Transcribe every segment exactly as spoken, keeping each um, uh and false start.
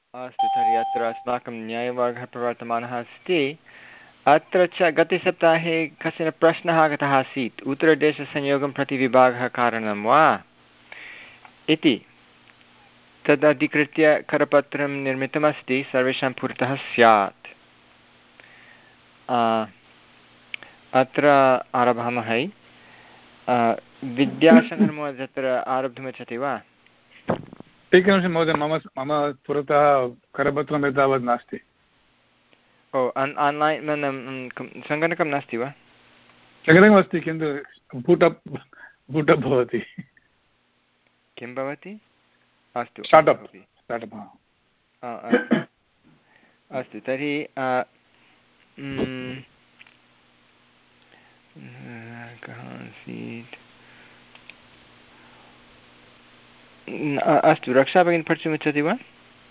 अस्तु तर्हि अत्र अस्माकं न्यायवर्गः प्रवर्तमानः अस्ति। अत्र च गतसप्ताहे कश्चन प्रश्नः आगतः आसीत्, उत्तरदेशसंयोगं प्रति विभागः कारणं वा इति। तदधिकृत्य करपत्रं निर्मितमस्ति, सर्वेषां पुरतः स्यात्। अत्र आरभामः। विद्याशङ्करमहोदय तत्र आरब्धुमिच्छति वा? एकनिमिषं महोदय, मम मम पुरतः करपत्रम् एतावत् नास्ति। ओ आन्लैन् सङ्गणकं नास्ति वा? सङ्गणकमस्ति, किन्तु बूटप् बूटप् भवति। किं भवति? अस्तु स्टार्टप् स्टार्टप् अस्तु तर्हि अस्तु, रक्षा भगिनी पठितुमिच्छति वा?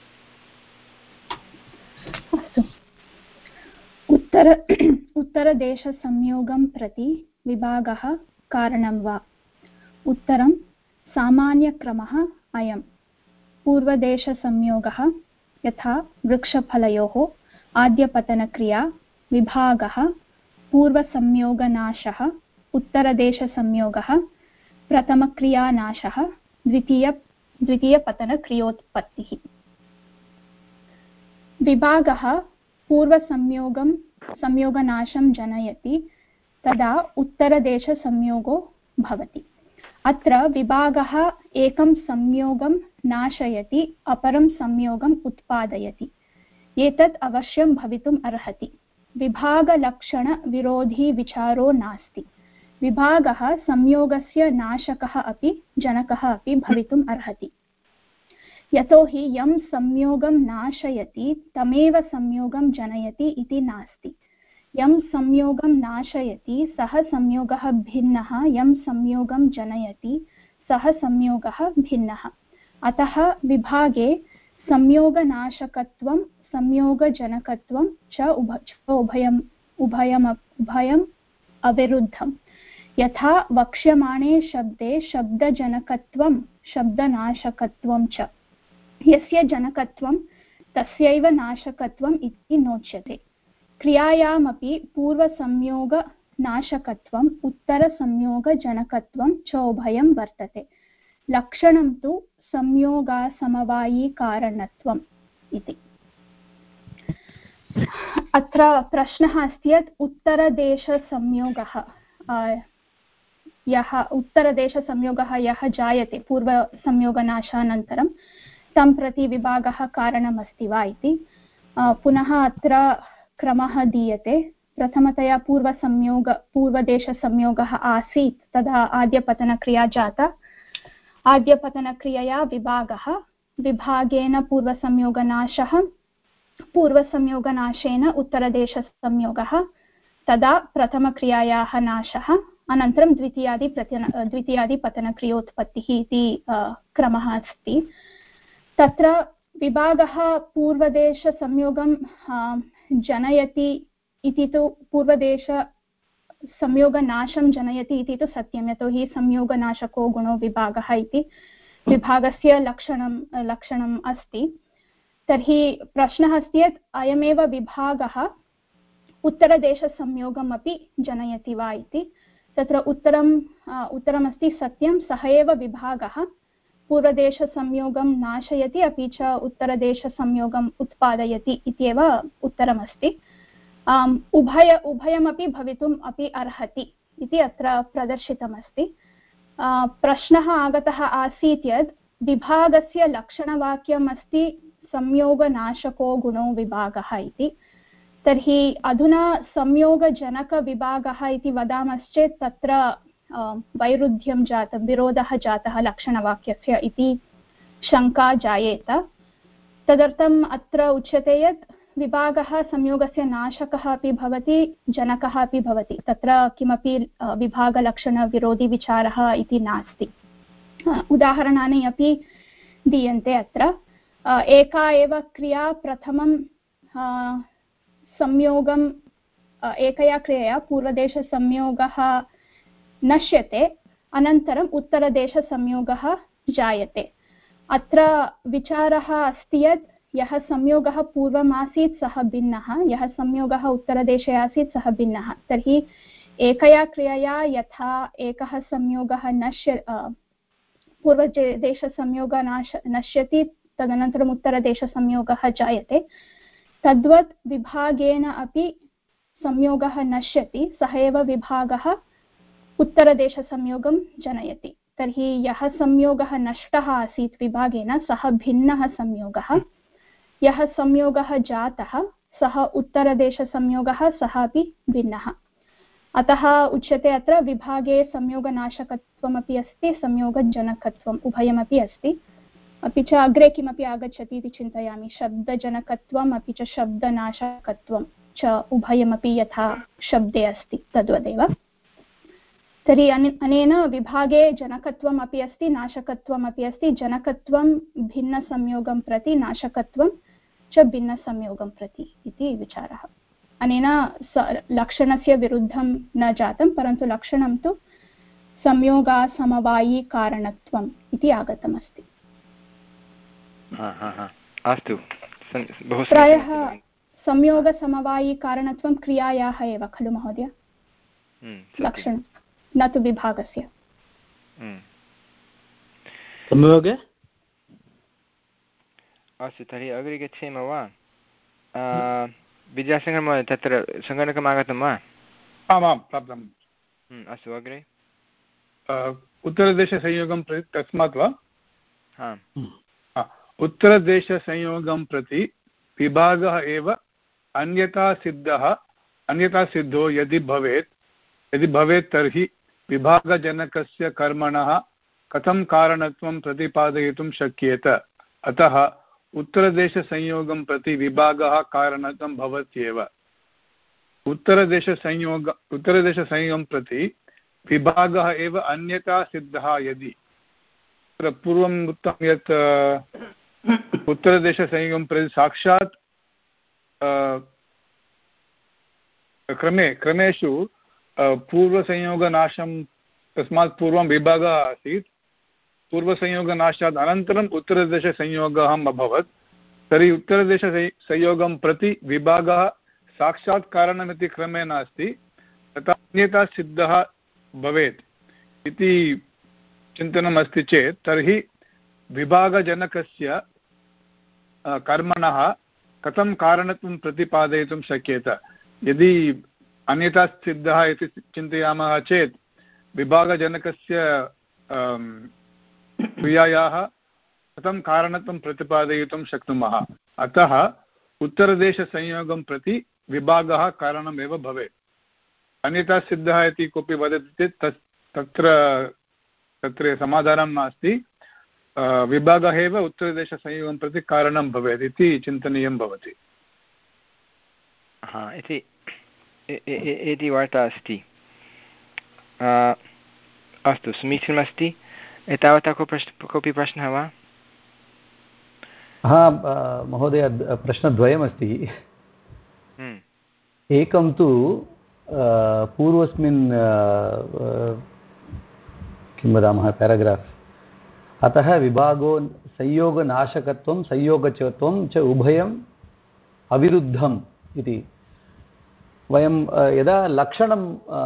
अस्तु। उत्तर उत्तरदेशसंयोगं प्रति विभागः कारणं वा? उत्तरं सामान्यक्रमः अयं। पूर्वदेशसंयोगः यथा वृक्षफलयोः आद्यपतनक्रिया, विभागः पूर्वसंयोगनाशः, उत्तरदेशसंयोगः प्रथमक्रियानाशः, द्वितीय द्वितीयपतनक्रियोत्पत्तिः। विभागः पूर्वसंयोगं संयोगनाशं जनयति, तदा उत्तरदेशसंयोगो भवति। अत्र विभागः एकं संयोगं नाशयति, अपरं संयोगम् उत्पादयति। एतत् अवश्यं भवितुम् अर्हति। विभागलक्षणविरोधी विचारो नास्ति। विभागः संयोगस्य नाशकः अपि जनकः अपि भवितुम् अर्हति। यतोहि यं संयोगं नाशयति तमेव संयोगं जनयति इति नास्ति। यं संयोगं नाशयति सः संयोगः भिन्नः, यं संयोगं जनयति सः संयोगः भिन्नः। अतः विभागे संयोगनाशकत्वं संयोगजनकत्वं च उभयम् उभयम् उभयम् अविरुद्धम्। यथा वक्ष्यमाणे शब्दे शब्दजनकत्वं शब्दनाशकत्वं च, यस्य जनकत्वं तस्यैव नाशकत्वम् इति नोच्यते। क्रियायामपि पूर्वसंयोगनाशकत्वम् उत्तरसंयोगजनकत्वं च उभयं वर्तते। लक्षणं तु संयोगासमवायिकारणत्वम् इति। अत्र प्रश्नः अस्ति यत् उत्तरदेशसंयोगः यः उत्तरदेशसंयोगः यः जायते पूर्वसंयोगनाशानन्तरं तं प्रति विभागः कारणमस्ति वा इति। पुनः अत्र क्रमः दीयते। प्रथमतया पूर्वसंयोग पूर्वदेशसंयोगः आसीत्, तदा आद्यपतनक्रिया जाता। आद्यपतनक्रियया विभागः, विभागेन पूर्वसंयोगनाशः, पूर्वसंयोगनाशेन उत्तरदेशसंयोगः, तदा प्रथमक्रियायाः नाशः, अनन्तरं द्वितीयादिप्रत्यन द्वितीयादिपतनक्रियोत्पत्तिः इति क्रमः अस्ति। तत्र विभागः पूर्वदेशसंयोगं जनयति इति तु पूर्वदेशसंयोगनाशं जनयति इति तु सत्यं, यतोहि संयोगनाशको गुणो विभागः इति विभागस्य लक्षणं लक्षणम् अस्ति। तर्हि प्रश्नः अस्ति यत् अयमेव विभागः उत्तरदेशसंयोगमपि जनयति वा इति। तत्र उत्तरम् उत्तरमस्ति सत्यं, सः एव विभागः पूर्वदेशसंयोगं नाशयति अपि च उत्तरदेशसंयोगम् उत्पादयति इत्येव उत्तरमस्ति। उभय उभयमपि भवितुम् अपि अर्हति इति अत्र प्रदर्शितमस्ति। प्रश्नः आगतः आसीत् यत् विभागस्य लक्षणवाक्यम् अस्ति संयोगनाशको गुणो विभागः इति। तर्हि अधुना संयोगजनकविभागः इति वदामश्चेत् तत्र वैरुध्यं जातं, विरोधः जातः लक्षणवाक्यस्य इति शङ्का जायेत। तदर्थम् अत्र उच्यते यत् विभागः संयोगस्य नाशकः अपि भवति, जनकः अपि भवति। तत्र किमपि विभागलक्षणविरोधिविचारः इति नास्ति। उदाहरणानि अपि दीयन्ते अत्र। एका एव क्रिया प्रथमं संयोगं एकया क्रियया पूर्वदेशसंयोगः नश्यते, अनन्तरम् उत्तरदेशसंयोगः जायते। अत्र विचारः अस्ति यत् यः संयोगः पूर्वमासीत् सः भिन्नः, यः संयोगः उत्तरदेशे आसीत् सः भिन्नः। तर्हि एकया क्रियया यथा एकः संयोगः नश्य पूर्वदेशसंयोगः नाश नश्यति तदनन्तरम् उत्तरदेशसंयोगः जायते, तद्वत् विभागेन अपि संयोगः नश्यति, सः एव विभागः उत्तरदेशसंयोगं जनयति। तर्हि यः संयोगः नष्टः आसीत् विभागेन सः भिन्नः संयोगः, यः संयोगः जातः सः उत्तरदेशसंयोगः, सः अपि भिन्नः। अतः उच्यते अत्र विभागे संयोगनाशकत्वमपि अस्ति, संयोगजनकत्वम् उभयमपि अस्ति। अपि च अग्रे किमपि आगच्छति इति चिन्तयामि, शब्दजनकत्वम् अपि च शब्दनाशकत्वं च उभयमपि यथा शब्दे अस्ति तद्वदेव। तर्हि अनेन विभागे जनकत्वम् अपि अस्ति, नाशकत्वम् अपि अस्ति। जनकत्वं भिन्नसंयोगं प्रति, नाशकत्वं च भिन्नसंयोगं प्रति इति विचारः। अनेन लक्षणस्य विरुद्धं न जातं, परन्तु लक्षणं तु संयोगासमवायिकारणत्वम् इति आगतमस्ति। अस्तु, प्रायः संयोगसमवायिकारणत्वं क्रियायाः एव खलु महोदय, लक्षणं न तु विभागस्य। संयोगे अस्तु, तर्हि अग्रे गच्छेम वा? विद्यासागरमहोदय, तत्र सङ्गणकम् आगतं वा? आमां प्राप्तम्। अस्तु, अग्रे उत्तरदेशसंयोगं प्रति तस्मात् वा? हा, उत्तरदेशसंयोगं प्रति विभागः एव अन्यथा सिद्धः अन्यथा सिद्धो यदि भवेत् यदि भवेत् तर्हि विभागजनकस्य कर्मणः कथं कारणत्वं प्रतिपादयितुं शक्येत। अतः उत्तरदेशसंयोगं प्रति विभागः कारणत्वं भवत्येव। उत्तरदेशसंयोग उत्तरदेशसंयोगं प्रति विभागः एव अन्यथा सिद्धः यदि, पूर्वम् उक्तं यत् उत्तरदेशसंयोगं प्रति साक्षात् क्रमे क्रमेषु पूर्वसंयोगनाशं, तस्मात् पूर्वं विभागः आसीत्, पूर्वसंयोगनाशात् अनन्तरम् उत्तरदेशसंयोगः अभवत्। तर्हि उत्तरदेशसंयोगं प्रति विभागः साक्षात् कारणमिति क्रमे नास्ति, तथा अन्यथा सिद्धः भवेत् इति चिन्तनम् अस्ति चेत् तर्हि विभागजनकस्य कर्मणः कथं कारणत्वं प्रतिपादयितुं शक्येत। यदि अन्यथा सिद्धः इति चिन्तयामः चेत् विभागजनकस्य क्रियायाः कथं कारणत्वं प्रतिपादयितुं शक्नुमः। अतः उत्तरदेशसंयोगं प्रति विभागः कारणमेव भवेत्। अन्यथा सिद्धः इति कोऽपि वदति चेत् तत् तत्र तत्र समाधानं नास्ति, विभागः एव उत्तरदेशसंयोगं प्रति कारणं भवेत् इति चिन्तनीयं भवति। हा, इति इति वार्ता अस्ति। अस्तु, समीचीनमस्ति। एतावता को प्रश्न कोऽपि प्रश्नः वा? हा महोदय, प्रश्नद्वयमस्ति। एकं तु पूर्वस्मिन् किं वदामः पेराग्राफ्, अतः विभागो संयोगनाशकत्वं संयोगचत्वं च उभयम् अविरुद्धम् इति। वयं यदा लक्षणं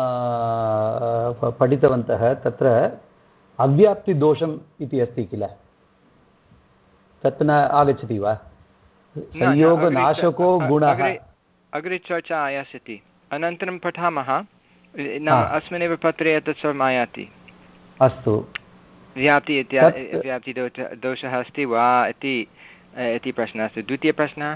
पठितवन्तः तत्र अव्याप्तिदोषम् इति अस्ति किल, तत् न आगच्छति वा? संयोगनाशको गुणः अग्रे चर्चा आयास्यति, अनन्तरं पठामः। अस्मिन्नेव पत्रे एतत् सर्वम् आयाति। अस्तु, व्याप्ति इत्यादि व्याप्तिदोषः अस्ति वा इति इति प्रश्नः अस्ति। द्वितीयप्रश्नः,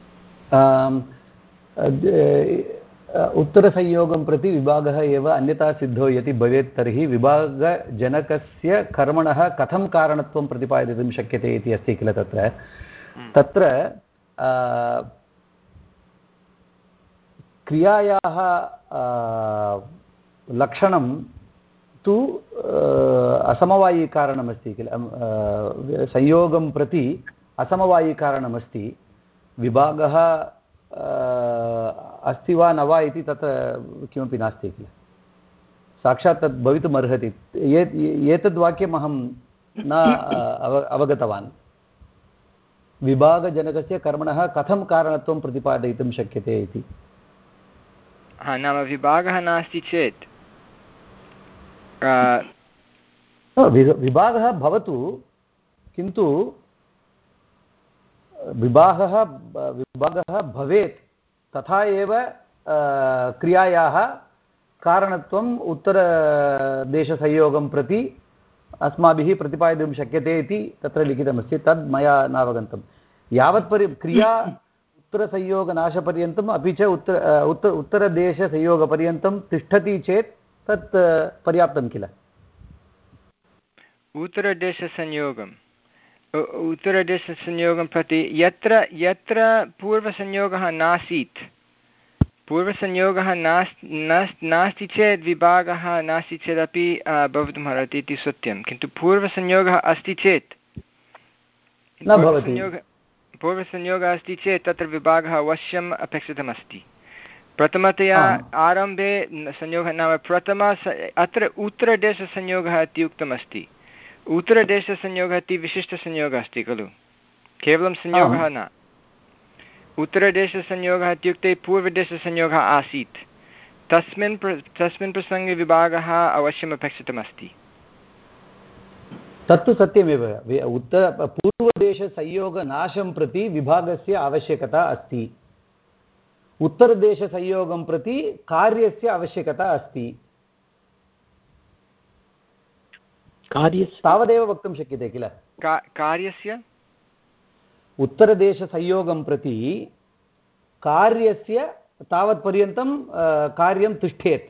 उत्तरसंयोगं प्रति विभागः एव अन्यथा सिद्धो यदि भवेत् तर्हि विभागजनकस्य कर्मणः कथं कारणत्वं प्रतिपादयितुं शक्यते इति अस्ति किल। तत्र तत्र क्रियायाः लक्षणं तु असमवायिकारणमस्ति किल, संयोगं प्रति असमवायिकारणमस्ति। विभागः अस्ति वा न वा इति तत्र किमपि नास्ति किल, साक्षात् तद् भवितुम् अर्हति। एतद् वाक्यम् अहं न अव अवगतवान्। विभागजनकस्य कर्मणः कथं कारणत्वं प्रतिपादयितुं शक्यते इति। हा, नाम विभागः नास्ति चेत् विभागः भवतु, किन्तु विभागः विभागः भवेत् तथा एव क्रियायाः कारणत्वम् उत्तरदेशसंयोगं प्रति अस्माभिः प्रतिपादितुं शक्यते इति तत्र लिखितमस्ति। तद् मया नावगन्तं। यावत्परि क्रिया उत्तरसंयोगनाशपर्यन्तम् अपि च उत्तर उत्तर उत्तरदेशसंयोगपर्यन्तं तिष्ठति चेत् तत् पर्याप्तं किल। उत्तरदेशसंयोगम् उत्तरदेशसंयोगं प्रति यत्र यत्र पूर्वसंयोगः नासीत्, पूर्वसंयोगः नास्ति चेत् विभागः नास्ति चेदपि भवितुमर्हति इति सत्यं, किन्तु पूर्वसंयोगः अस्ति चेत् पूर्वसंयोगः पूर्वसंयोगः अस्ति चेत् तत्र विभागः अवश्यम् अपेक्षितमस्ति। प्रथमतया आरम्भे संयोगः नाम प्रथम अत्र उत्तरदेशसंयोगः इति उक्तमस्ति। उत्तरदेशसंयोगः इति विशिष्टसंयोगः अस्ति खलु, केवलं संयोगः न। उत्तरदेशसंयोगः इत्युक्ते पूर्वदेशसंयोगः आसीत्, तस्मिन् प्र तस्मिन् प्रसङ्गे विभागः अवश्यम् अपेक्षितमस्ति। तत्तु सत्यमेव। उत्तर पूर्वदेशसंयोगनाशं प्रति विभागस्य आवश्यकता अस्ति, उत्तरदेशसंयोगं प्रति कार्यस्य आवश्यकता अस्ति। कार्यस्य तावदेव वक्तुं शक्यते किल। का कार्यस्य उत्तरदेशसंयोगं प्रति कार्यस्य तावत्पर्यन्तं कार्यं तिष्ठेत्।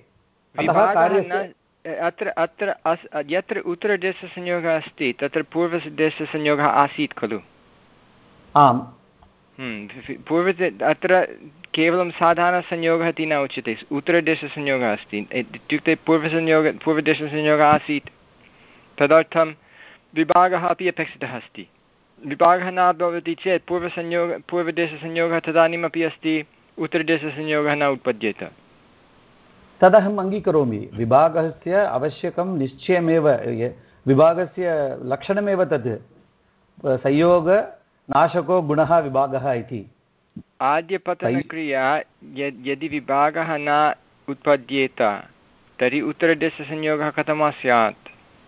अत्र अत्र यत्र उत्तरदेशसंयोगः अस्ति तत्र पूर्वदेशसंयोगः आसीत् खलु। आम्, पूर्वदे अत्र केवलं साधारणसंयोगः इति न उच्यते, उत्तरदेशसंयोगः अस्ति इत्युक्ते पूर्वसंयोग पूर्वदेशसंयोगः आसीत्, तदर्थं विभागः अपि अपेक्षितः अस्ति। विभागः न भवति चेत् पूर्वसंयोग पूर्वदेशसंयोगः तदानीमपि अस्ति, उत्तरदेशसंयोगः न उत्पद्येत। तदहम् अङ्गीकरोमि। विभागस्य आवश्यकं निश्चयमेव, विभागस्य लक्षणमेव तद् संयोगनाशको गुणः विभागः इति। आद्यपतनक्रिया यदि विभागः न उत्पद्येत तर्हि उत्तरदेशसंयोगः कथं स्यात्।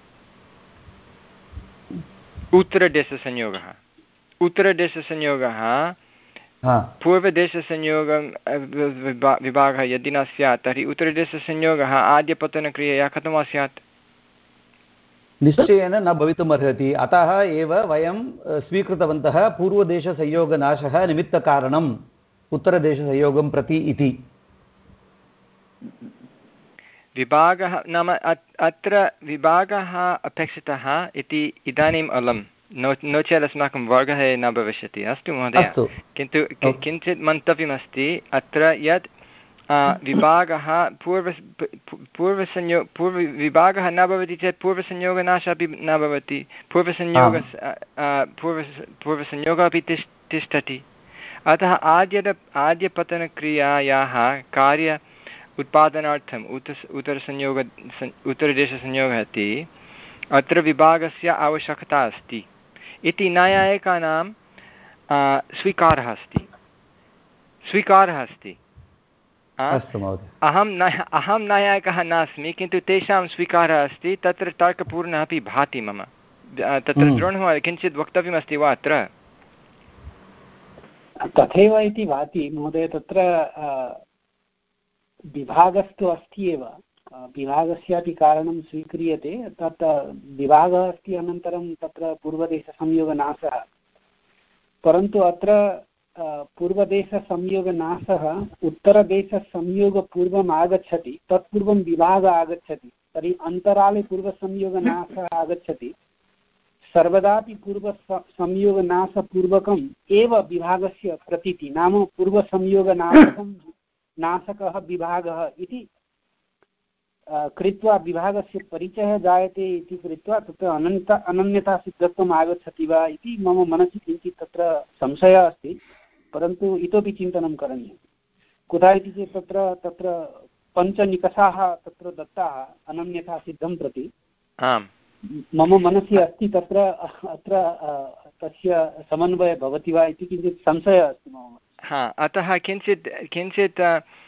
उत्तरदेशसंयोगः उत्तरदेशसंयोगः पूर्वदेशसंयोगं विभागः यदि न स्यात् तर्हि उत्तरदेशसंयोगः आद्यपतनक्रियया कथं स्यात्। निश्चयेन न भवितुमर्हति। अतः एव वयं स्वीकृतवन्तः पूर्वदेशसंयोगनाशः निमित्तकारणम् उत्तरदेशसंयोगं प्रति इति। विभागः नाम अत्र विभागः अपेक्षितः इति इदानीम् अलं, नो नो चेत् अस्माकं वर्गः न भविष्यति। अस्तु महोदय, किन्तु किञ्चित् मन्तव्यमस्ति अत्र यत् विभागः पूर्व पूर्वसंयोग पूर्वविभागः न भवति चेत् पूर्वसंयोगनाशः अपि न भवति, पूर्वसंयोग पूर्व पूर्वसंयोगः अपि तिष् तिष्ठति। अतः आद्य आद्यपतनक्रियायाः कार्य उत्पादनार्थम् उत उत्तरसंयोग उत्तरदेशसंयोगः इति अत्र विभागस्य आवश्यकता अस्ति इति नैयायिकानां स्वीकारः अस्ति स्वीकारः अस्ति अहं न अहं नैयायिकः नास्मि, किन्तु तेषां स्वीकारः अस्ति। तत्र तर्कपूर्णः अपि भाति मम। तत्र द्रोणः किञ्चित् वक्तव्यमस्ति वा अत्र। तथैव इति भाति महोदय। तत्र विभागस्तु अस्ति एव, विभागस्यापि कारणं स्वीक्रियते। तत् विभागः अस्ति, अनन्तरं तत्र पूर्वदेशसंयोगनाशः। परन्तु अत्र पूर्वदेशसंयोगनाशः उत्तरदेशसंयोगपूर्वम् आगच्छति, तत्पूर्वं विभागः आगच्छति, तर्हि अन्तराले पूर्वसंयोगनाशः आगच्छति। सर्वदापि पूर्वसंयोगनाशपूर्वकम् एव विभागस्य प्रतीतिः, नाम पूर्वसंयोगनाशकं नाशकः विभागः इति कृत्वा विभागस्य परिचयः जायते इति कृत्वा तत्र अनन्त अनन्यतासिद्धत्वम् आगच्छति वा इति मम मनसि किञ्चित् तत्र संशयः अस्ति। परन्तु इतोपि चिन्तनं करणीयं। कुतः इति चेत् तत्र तत्र पञ्चनिकषाः तत्र दत्ताः अनन्यतासिद्धं प्रति। मम मनसि अस्ति तत्र अत्र तस्य समन्वयः भवति वा इति किञ्चित् संशयः अस्ति मम। हा अतः किञ्चित् किञ्चित्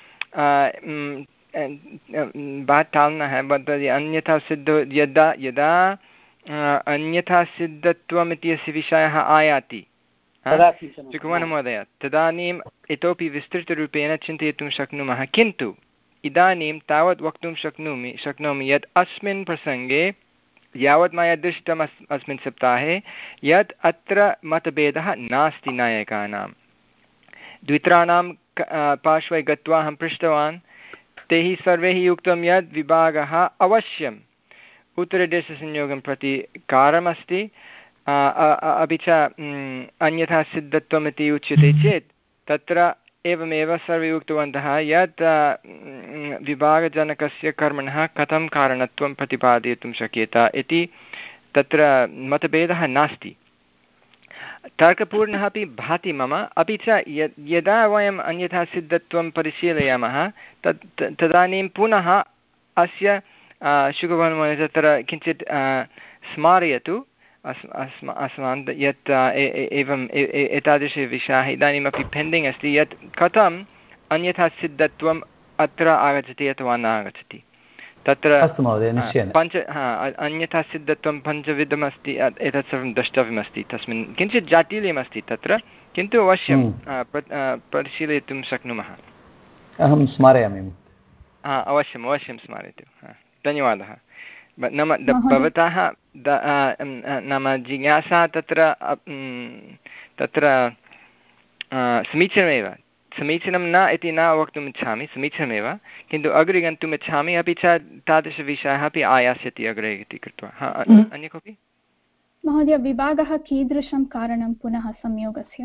बात टालना है वदति अन्यथा सिद्धो यदा यदा अन्यथा सिद्धत्वम् इत्यस्य विषयः आयाति महोदय तदानीम् इतोपि विस्तृतरूपेण चिन्तयितुं शक्नुमः किन्तु इदानीं तावत् वक्तुं शक्नोमि शक्नोमि यत् अस्मिन् प्रसङ्गे यावत् मया दृष्टम् अस् अस्मिन् सप्ताहे यत् अत्र मतभेदः नास्ति नायकानां द्वित्राणां पार्श्वे गत्वा अहं पृष्टवान् तैः सर्वैः उक्तं यत् विभागः अवश्यम् उत्तरदेशसंयोगं प्रति कारमस्ति अपि च अन्यथा सिद्धत्वम् इति उच्यते चेत् तत्र एवमेव सर्वे उक्तवन्तः यत् विभागजनकस्य कर्मणः कथं कारणत्वं प्रतिपादयितुं शक्येत इति तत्र मतभेदः नास्ति तर्कपूर्णः अपि भाति मम अपि च यदा वयम् अन्यथा सिद्धत्वं परिशीलयामः तत् तदानीं पुनः अस्य शुकवर्मणे तत्र किञ्चित् स्मारयतु अस् अस्मा अस्मान् यत् एवम् एतादृशविषयाः इदानीमपि पेण्डिङ्ग् अस्ति यत् कथम् अन्यथा सिद्धत्वम् अत्र आगच्छति अथवा न आगच्छति तत्र पञ्च हा अन्यथा सिद्धत्वं पञ्चविधमस्ति एतत् सर्वं द्रष्टव्यमस्ति तस्मिन् किञ्चित् जाटिल्यमस्ति तत्र किन्तु अवश्यं परिशीलयितुं शक्नुमः अहं स्मारयामि हा अवश्यम् अवश्यं स्मारयतु धन्यवादः नाम भवतः नाम जिज्ञासा तत्र तत्र समीचीनमेव समीचीनं न इति न वक्तुम् इच्छामि समीचीनमेव किन्तु अग्रे गन्तुम् इच्छामि अपि च तादृशविषयः अपि आयास्यति अग्रे इति कृत्वा हा अन्य कोऽपि महोदय विभागः कीदृशं कारणं पुनः संयोगस्य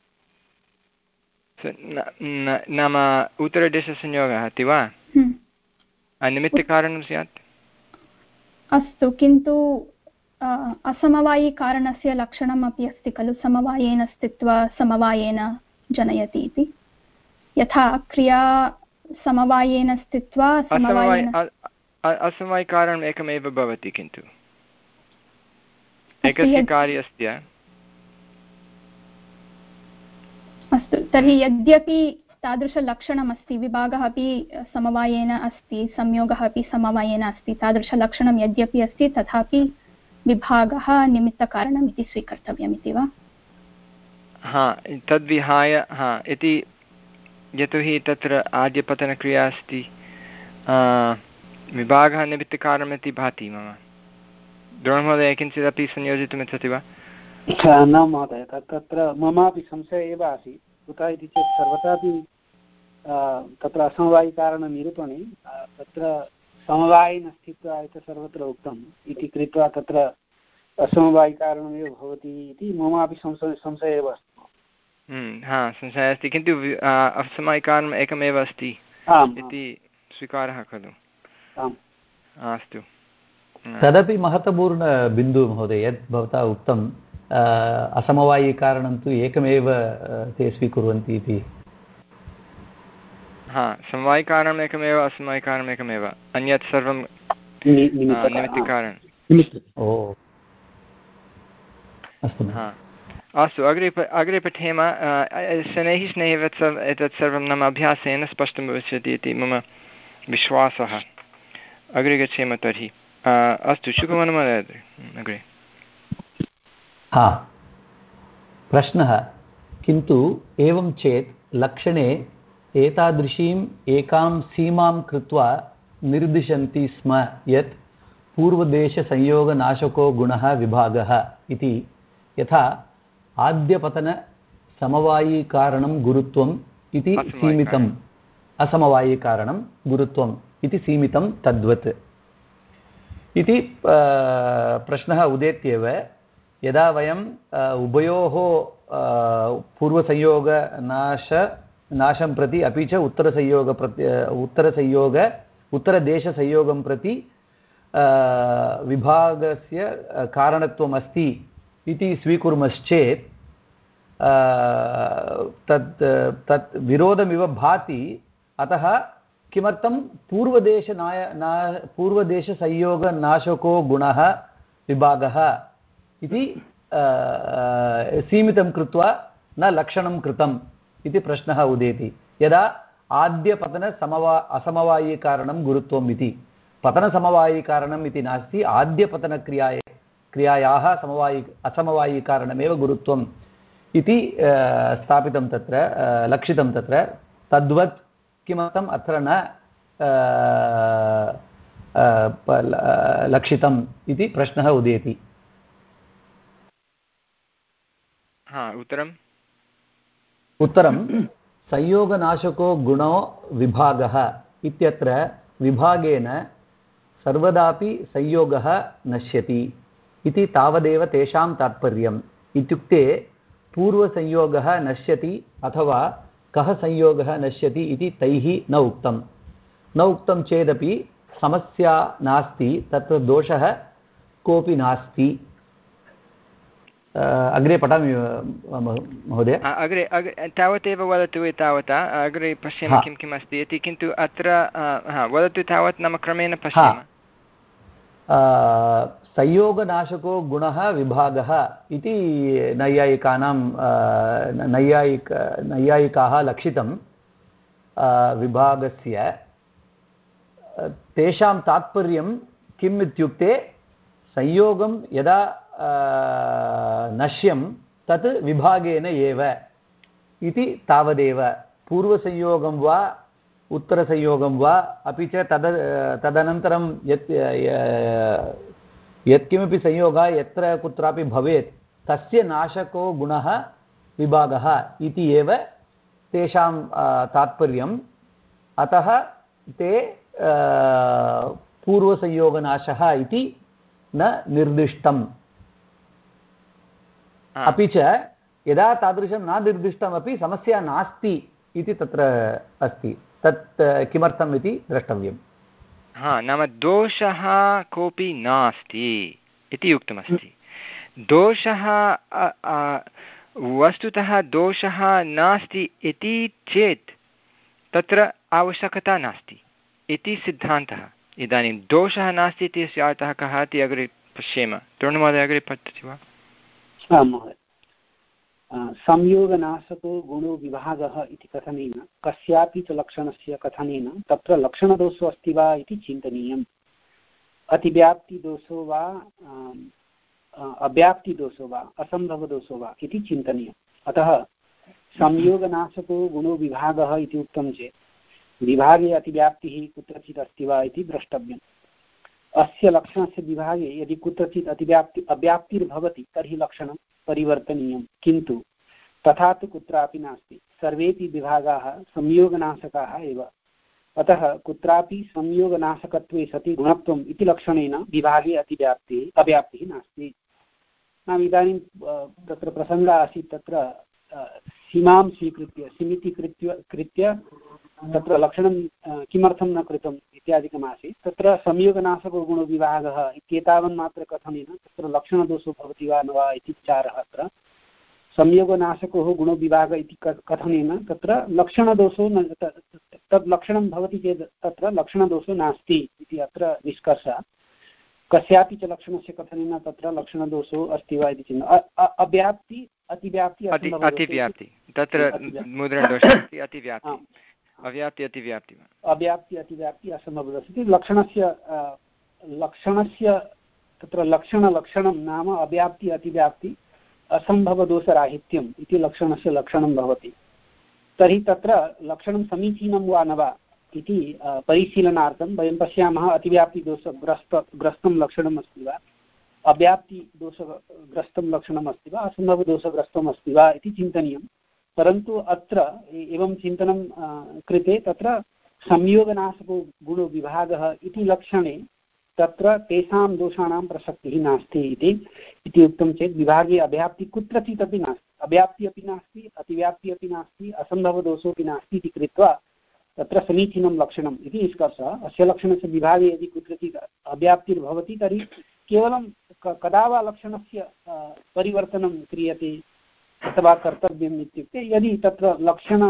नाम उत्तरदेशसंयोगः अस्ति वा निमित्तकारणं स्यात् अस्तु किन्तु असमवायिकारणस्य लक्षणम् अपि अस्ति खलु समवायेन स्थित्वा समवायेन जनयति इति यथा क्रिया समवायेन स्थित्वा असमवायिकारणम् एकमेव भवति किन्तु एकस्य कार्यस्य अस्तु तर्हि यद्यपि तादृशलक्षणमस्ति विभागः अपि समवायेन अस्ति संयोगः अपि समवायेन अस्ति तादृशलक्षणं यद्यपि अस्ति तथापि विभागः निमित्तकारणम् इति स्वीकर्तव्यम् इति वा हा तद्विहाय हा इति यतोहि तत्र आद्यपतनक्रिया अस्ति विभागः निमित्तकारणम् इति भाति मम द्रोणमहोदय किञ्चिदपि संयोजितुम् इच्छति वा न महोदय तत्र ममापि संशयः एव आसीत् कुतः इति चेत् सर्वदापि तत्र असमवायिकारणनिरूपणे तत्र समवायेन स्थित्वा एतत् सर्वत्र उक्तम् इति कृत्वा तत्र असमवायिकारणमेव भवति इति ममापि संशयः संशयः एव अस्ति हा संशयः अस्ति किन्तु असमवायिकारणम् एकमेव अस्ति इति स्वीकारः खलु अस्तु तदपि महत्वपूर्णबिन्दुः महोदय यत् भवता उक्तम् असमवायिकारणं तु एकमेव ते स्वीकुर्वन्ति इति हा समवायिकारणम् एकमेव असमवायिकारणम् एकमेव अन्यत् सर्वं निमित्तकारणम् ओ अस्तु हा अस्तु अग्रे अग्रे पठेम शनैः शनैः एतत् सर्वं नाम अभ्यासेन स्पष्टं भविष्यति इति मम विश्वासः अग्रे गच्छेम तर्हि अस्तु शुभमनमहोदय अग्रे हा प्रश्नः किन्तु एवं चेत् लक्षणे एतादृशीम् एकां सीमां कृत्वा निर्दिशन्ति स्म यत् पूर्वदेशसंयोगनाशको गुणः विभागः इति यथा आद्यपतनसमवायिकारणं गुरुत्वम् इति सीमितम् असमवायिकारणं गुरुत्वम् इति सीमितं तद्वत् इति प्रश्नः उदेत्येव यदा वयम् उभयोः पूर्वसंयोगनाश नाशं प्रति अपि च उत्तरसंयोग प्रति उत्तरसंयोग उत्तरदेशसंयोगं प्रति विभागस्य कारणत्वम् अस्ति इति स्वीकुर्मश्चेत् तत् तत् विरोधमिव भाति अतः किमर्थं पूर्वदेशनाय ना पूर्वदेशसंयोगनाशको गुणः विभागः इति सीमितं कृत्वा न लक्षणं कृतम् इति प्रश्नः उदेति। यदा आद्यपतनसमवा असमवायिकारणं गुरुत्वम् इति, पतनसमवायिकारणम् इति नास्ति, आद्यपतनक्रियाय क्रियायाः समवायि असमवायिकारणमेव गुरुत्वम् इति स्थापितं तत्र लक्षितं तत्र। तद्वत् किमर्थम् अत्र न लक्षितम् इति प्रश्नः उदेति। हा, उत्तरम् उत्तरं संयोगनाशको गुणो विभागः इत्यत्र विभागेन सर्वदापि संयोगः नश्यति इति तावदेव तेषां तात्पर्यम्। इत्युक्ते पूर्वसंयोगः नश्यति अथवा कः संयोगः नश्यति इति तैः न उक्तं। न उक्तं चेदपि समस्या नास्ति, तत्र दोषः कोऽपि नास्ति। अग्रे पठामि महोदय। अग्रे अग्रे तावदेव वदतु। एतावता अग्रे पश्यामः किं किम् अस्ति इति। किन्तु अत्र वदतु तावत्, नाम क्रमेण पश्यामः। संयोगनाशको गुणः विभागः इति नैयायिकानां नैयायिक नैयायिकाः लक्षितं विभागस्य। तेषां तात्पर्यं किम् इत्युक्ते संयोगं यदा नश्यं तत् विभागेन एव इति तावदेव। पूर्वसंयोगं वा उत्तरसंयोगं वा अपि च तद तदनन्तरं यत् यत्किमपि संयोगः यत्र कुत्रापि भवेत् तस्य नाशको गुणः विभागः इति एव तेषां तात्पर्यम्। अतः ते पूर्वसंयोगनाशः इति न निर्दिष्टम्। अपि च यदा तादृशं न निर्दिष्टमपि समस्या नास्ति इति तत्र अस्ति। तत् किमर्थम् इति द्रष्टव्यम्। हा, नाम दोषः कोऽपि नास्ति इति उक्तमस्ति। दोषः वस्तुतः दोषः नास्ति इति चेत् तत्र आवश्यकता नास्ति इति सिद्धान्तः। इदानीं दोषः नास्ति इत्यस्य अर्थः कः इति अग्रे पश्येम। तरुणमहोदय अग्रे पठति वा? आं महोदय। संयोगनाशको गुणो विभागः इति कथनेन कस्यापि च लक्षणस्य कथनेन तत्र लक्षणदोषो अस्ति वा इति चिन्तनीयम्। अतिव्याप्तिदोषो वा अव्याप्तिदोषो वा असम्भवदोषो वा इति चिन्तनीयम्। अतः संयोगनाशको गुणो विभागः इति उक्तं चेत् विभागे अतिव्याप्तिः कुत्रचित् अस्ति वा इति द्रष्टव्यम्। अस्य लक्षणस्य विभागे यदि कुत्रचित् अतिव्याप्ति अव्याप्तिर्भवति तर्हि लक्षणं परिवर्तनीयं, किन्तु तथा तु कुत्रापि नास्ति। सर्वेपि विभागाः संयोगनाशकाः एव। अतः कुत्रापि संयोगनाशकत्वे सति गुणत्वम् इति लक्षणेन विभागे अतिव्याप्तिः अव्याप्तिः नास्ति। नाम इदानीं तत्र प्रसङ्गः आसीत्, तत्र सीमां स्वीकृत्य सीमिति कृत्य कृत्य तत्र लक्षणं किमर्थं न कृतम् इत्यादिकमासीत्। तत्र संयोगनाशको गुणविभागः इत्येतावन्मात्र कथनेन तत्र लक्षणदोषो भवति वा न वा इति विचारः। अत्र संयोगनाशको गुणविभाग इति कथनेन तत्र लक्षणदोषो न तद् लक्षणं भवति चेत् तत्र लक्षणदोषो नास्ति इति अत्र निष्कर्षः। कस्यापि च लक्षणस्य कथनेन तत्र लक्षणदोषो अस्ति वा इति चिन्ता। अव्याप्ति अतिव्याप्ति अतिव्याप्ति तत्र मुद्रणदोषः अस्ति। अतिव्याप्ति अव्याप्ति अतिव्याप्ति अव्याप्ति अतिव्याप्ति असम्भवदस्ति। लक्षणस्य लक्षणस्य तत्र लक्षणलक्षणं नाम अव्याप्ति अतिव्याप्ति असम्भवदोषराहित्यम् इति लक्षणस्य लक्षणं भवति। तर्हि तत्र लक्षणं समीचीनं वा न वा इति परिशीलनार्थं वयं पश्यामः अतिव्याप्तिदोषग्रस्त ग्रस्तं लक्षणम् अस्ति वा, अव्याप्तिदोषग्रस्तं लक्षणम् अस्ति वा, असम्भवदोषग्रस्तम् अस्ति वा इति चिन्तनीयं। परन्तु अत्र एवं चिन्तनं कृते तत्र संयोगनाशको गुणो विभागः इति लक्षणे तत्र तेषां दोषाणां प्रसक्तिः नास्ति इति इति उक्तं चेत् विभागे अव्याप्ति कुत्रचित् अपि नास्ति, अव्याप्ति अपि नास्ति, अतिव्याप्ति अपि नास्ति, असम्भवदोषोऽपि नास्ति इति कृत्वा तत्र समीचीनं लक्षणम् इति निष्कर्षः। अस्य लक्षणस्य विभागे यदि कुत्रचित् अव्याप्तिर्भवति तर्हि केवलं कदा वा लक्षणस्य परिवर्तनं क्रियते अथवा कर्तव्यम् इत्युक्ते यदि तत्र लक्षण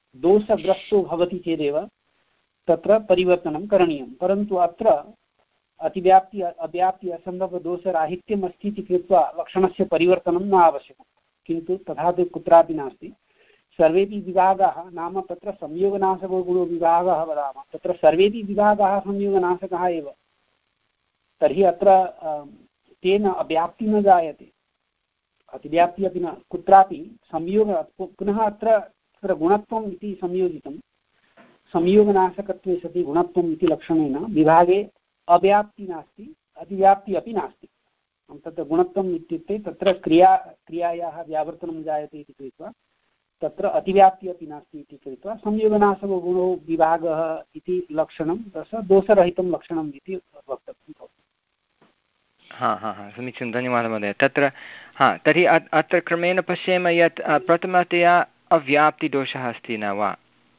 दोषग्रस्तो भवति चेदेव तत्र परिवर्तनं करणीयं। परन्तु अत्र अतिव्याप्ति अव्याप्ति असम्भवदोषराहित्यम् अस्ति इति कृत्वा लक्षणस्य परिवर्तनं न आवश्यकं, किन्तु तथा तु कुत्रापि नास्ति। सर्वेपि विभागाः नाम तत्र संयोगनाशको गुणो विभागः वदामः, तत्र सर्वेपि विभागाः संयोगनाशकः एव। तर्हि अत्र तेन अव्याप्ति न जायते, अतिव्याप्ति अपि न, कुत्रापि संयोग। पुनः अत्र तत्र गुणत्वम् इति संयोजितं, संयोगनाशकत्वे सति गुणत्वम् इति लक्षणेन विभागे अव्याप्ति नास्ति, अतिव्याप्ति अपि नास्ति। तत्र गुणत्वम् इत्युक्ते तत्र क्रिया क्रियायाः व्यावर्तनं जायते इति कृत्वा तत्र अतिव्याप्ति अपि नास्ति इति कृत्वा संयोगनाशको गुणो विभागः इति लक्षणं तस्य दोषरहितं लक्षणम् इति वक्तव्यं भवति। हा हा हा समीचीनं, धन्यवादः महोदय। तत्र हा तर्हि अत्र क्रमेण पश्येम यत् प्रथमतया अव्याप्तिदोषः अस्ति न वा।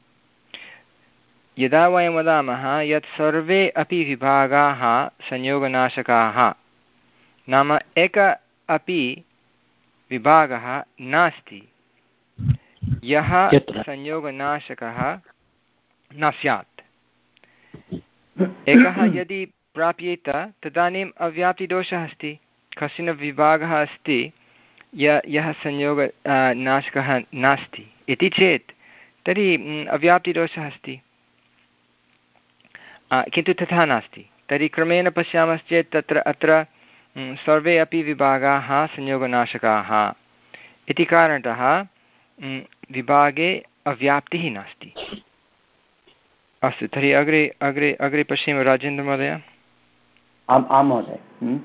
यदा वयं वदामः यत् सर्वे अपि विभागाः संयोगनाशकाः, नाम एक अपि विभागः नास्ति यः संयोगनाशकः न स्यात्। एकः यदि प्राप्येत तदानीम् अव्याप्तिदोषः अस्ति, कश्चन विभागः अस्ति य यः संयोग नाशकः नास्ति इति चेत् तर्हि अव्याप्तिदोषः अस्ति, किन्तु तथा नास्ति। तर्हि क्रमेण पश्यामश्चेत् तत्र अत्र सर्वे अपि विभागाः संयोगनाशकाः इति कारणतः विभागे अव्याप्तिः नास्ति। अस्तु, तर्हि अग्रे अग्रे अग्रे पश्येम। राजेन्द्रमहोदय। आम् आं महोदय।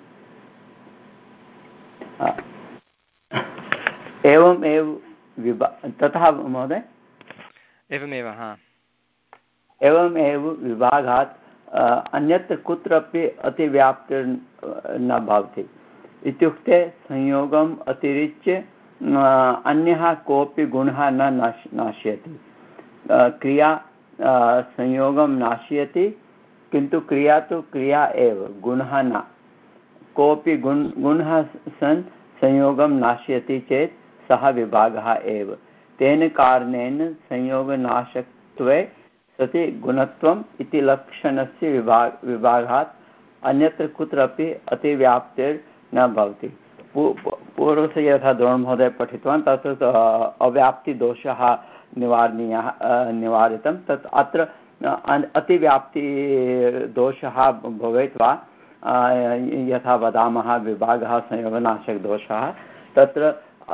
एवम् एव विभा तथा महोदय एवमेव हा एवमेव विभागात् अन्यत्र कुत्रापि अतिव्याप्तिर् न भवति। इत्युक्ते संयोगम् अतिरिच्य अन्यः कोऽपि गुणः न नाश नाशयति। क्रिया संयोगं नाशयति, किन्तु क्रिया तु क्रिया एव, गुणः न। कोऽपि गुण गुणः सन् संयोगं नाशयति चेत् सः विभागः एव। तेन कारणेन संयोगनाशकत्वे सति गुणत्वम् इति लक्षणस्य विभाग विभागात् अन्यत्र कुत्रापि अतिव्याप्तिर्न भवति। पूर्वस्य यथा द्रोणमहोदय पठितवान् तत् अव्याप्तिदोषः निवारणीयः निवारितं, तत् अत्र अतिव्याप्तिदोषः भवेत् वा, यथा वदामः विभागः संयोगनाशकदोषः, तत्र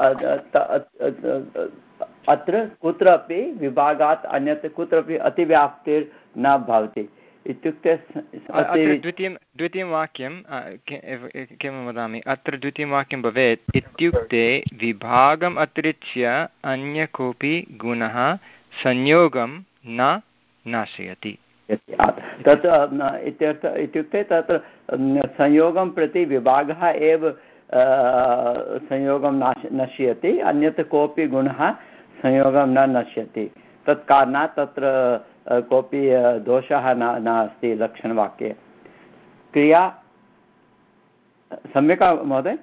अत्र कुत्रापि विभागात् अन्यत्र कुत्रापि अतिव्याप्तिर्न भवति। इत्युक्ते द्वितीयं द्वितीयं वाक्यं किं वदामि, अत्र द्वितीयं वाक्यं भवेत्, इत्युक्ते विभागम् अतिरिच्य अन्य कोऽपि गुणः संयोगं न नाशयति। तत् इत्यर्थ इत्युक्ते तत्र संयोगं प्रति विभागः एव संयोगं नाश नश्यति, अन्यत् कोऽपि गुणः संयोगं न नश्यति। तत् कारणात् तत्र कोऽपि दोषः न नास्ति लक्षणवाक्ये। क्रिया सम्यक् महोदय।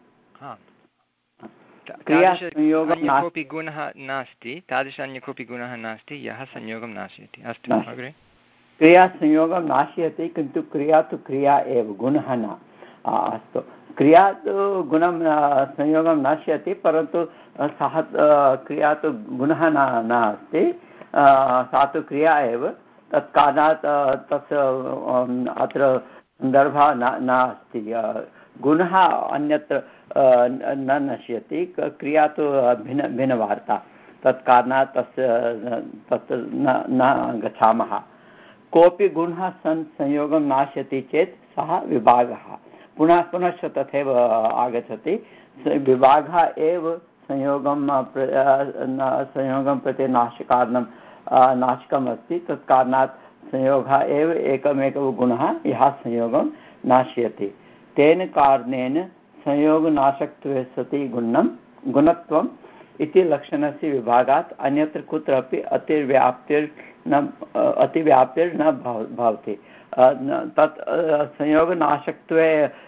क्रिया संयोगं कोऽपि गुणः नास्ति, तादृश अन्य कोऽपि गुणः नास्ति यः संयोगं नाशयति। अस्तु अग्रे। क्रिया संयोगं नाशयति, किन्तु क्रिया तु क्रिया एव, गुणः न। अस्तु, क्रिया तु गुणं संयोगं नाशयति, परन्तु सः क्रिया तु गुणः न नास्ति, सा तु क्रिया एव। तत् कारणात् तस्य अत्र सन्दर्भः न नास्ति। गुणः अन्यत्र न नश्यति, क्रिया तु भिन्न भिन्नवार्ता। तत् कारणात् तस्य तत्र न न गच्छामः। कोऽपि गुणः सन् संयोगं नाशयति चेत् सः विभागः। पुनः पुनश्च तथैव आगच्छति, विभागः एव संयोगं संयोगं प्रति नाशकारणं नाशकम् अस्ति। तत् कारणात् संयोगः एव एकमेकः गुणः यः संयोगं नाशयति। तेन कारणेन संयोगनाशकत्वे सति गुणं गुणत्वम् इति लक्षणस्य विभागात् अन्यत्र कुत्रापि अतिव्याप्तिर्न अतिव्याप्तिर्न भवति। तत् संयोगनाशकत्वे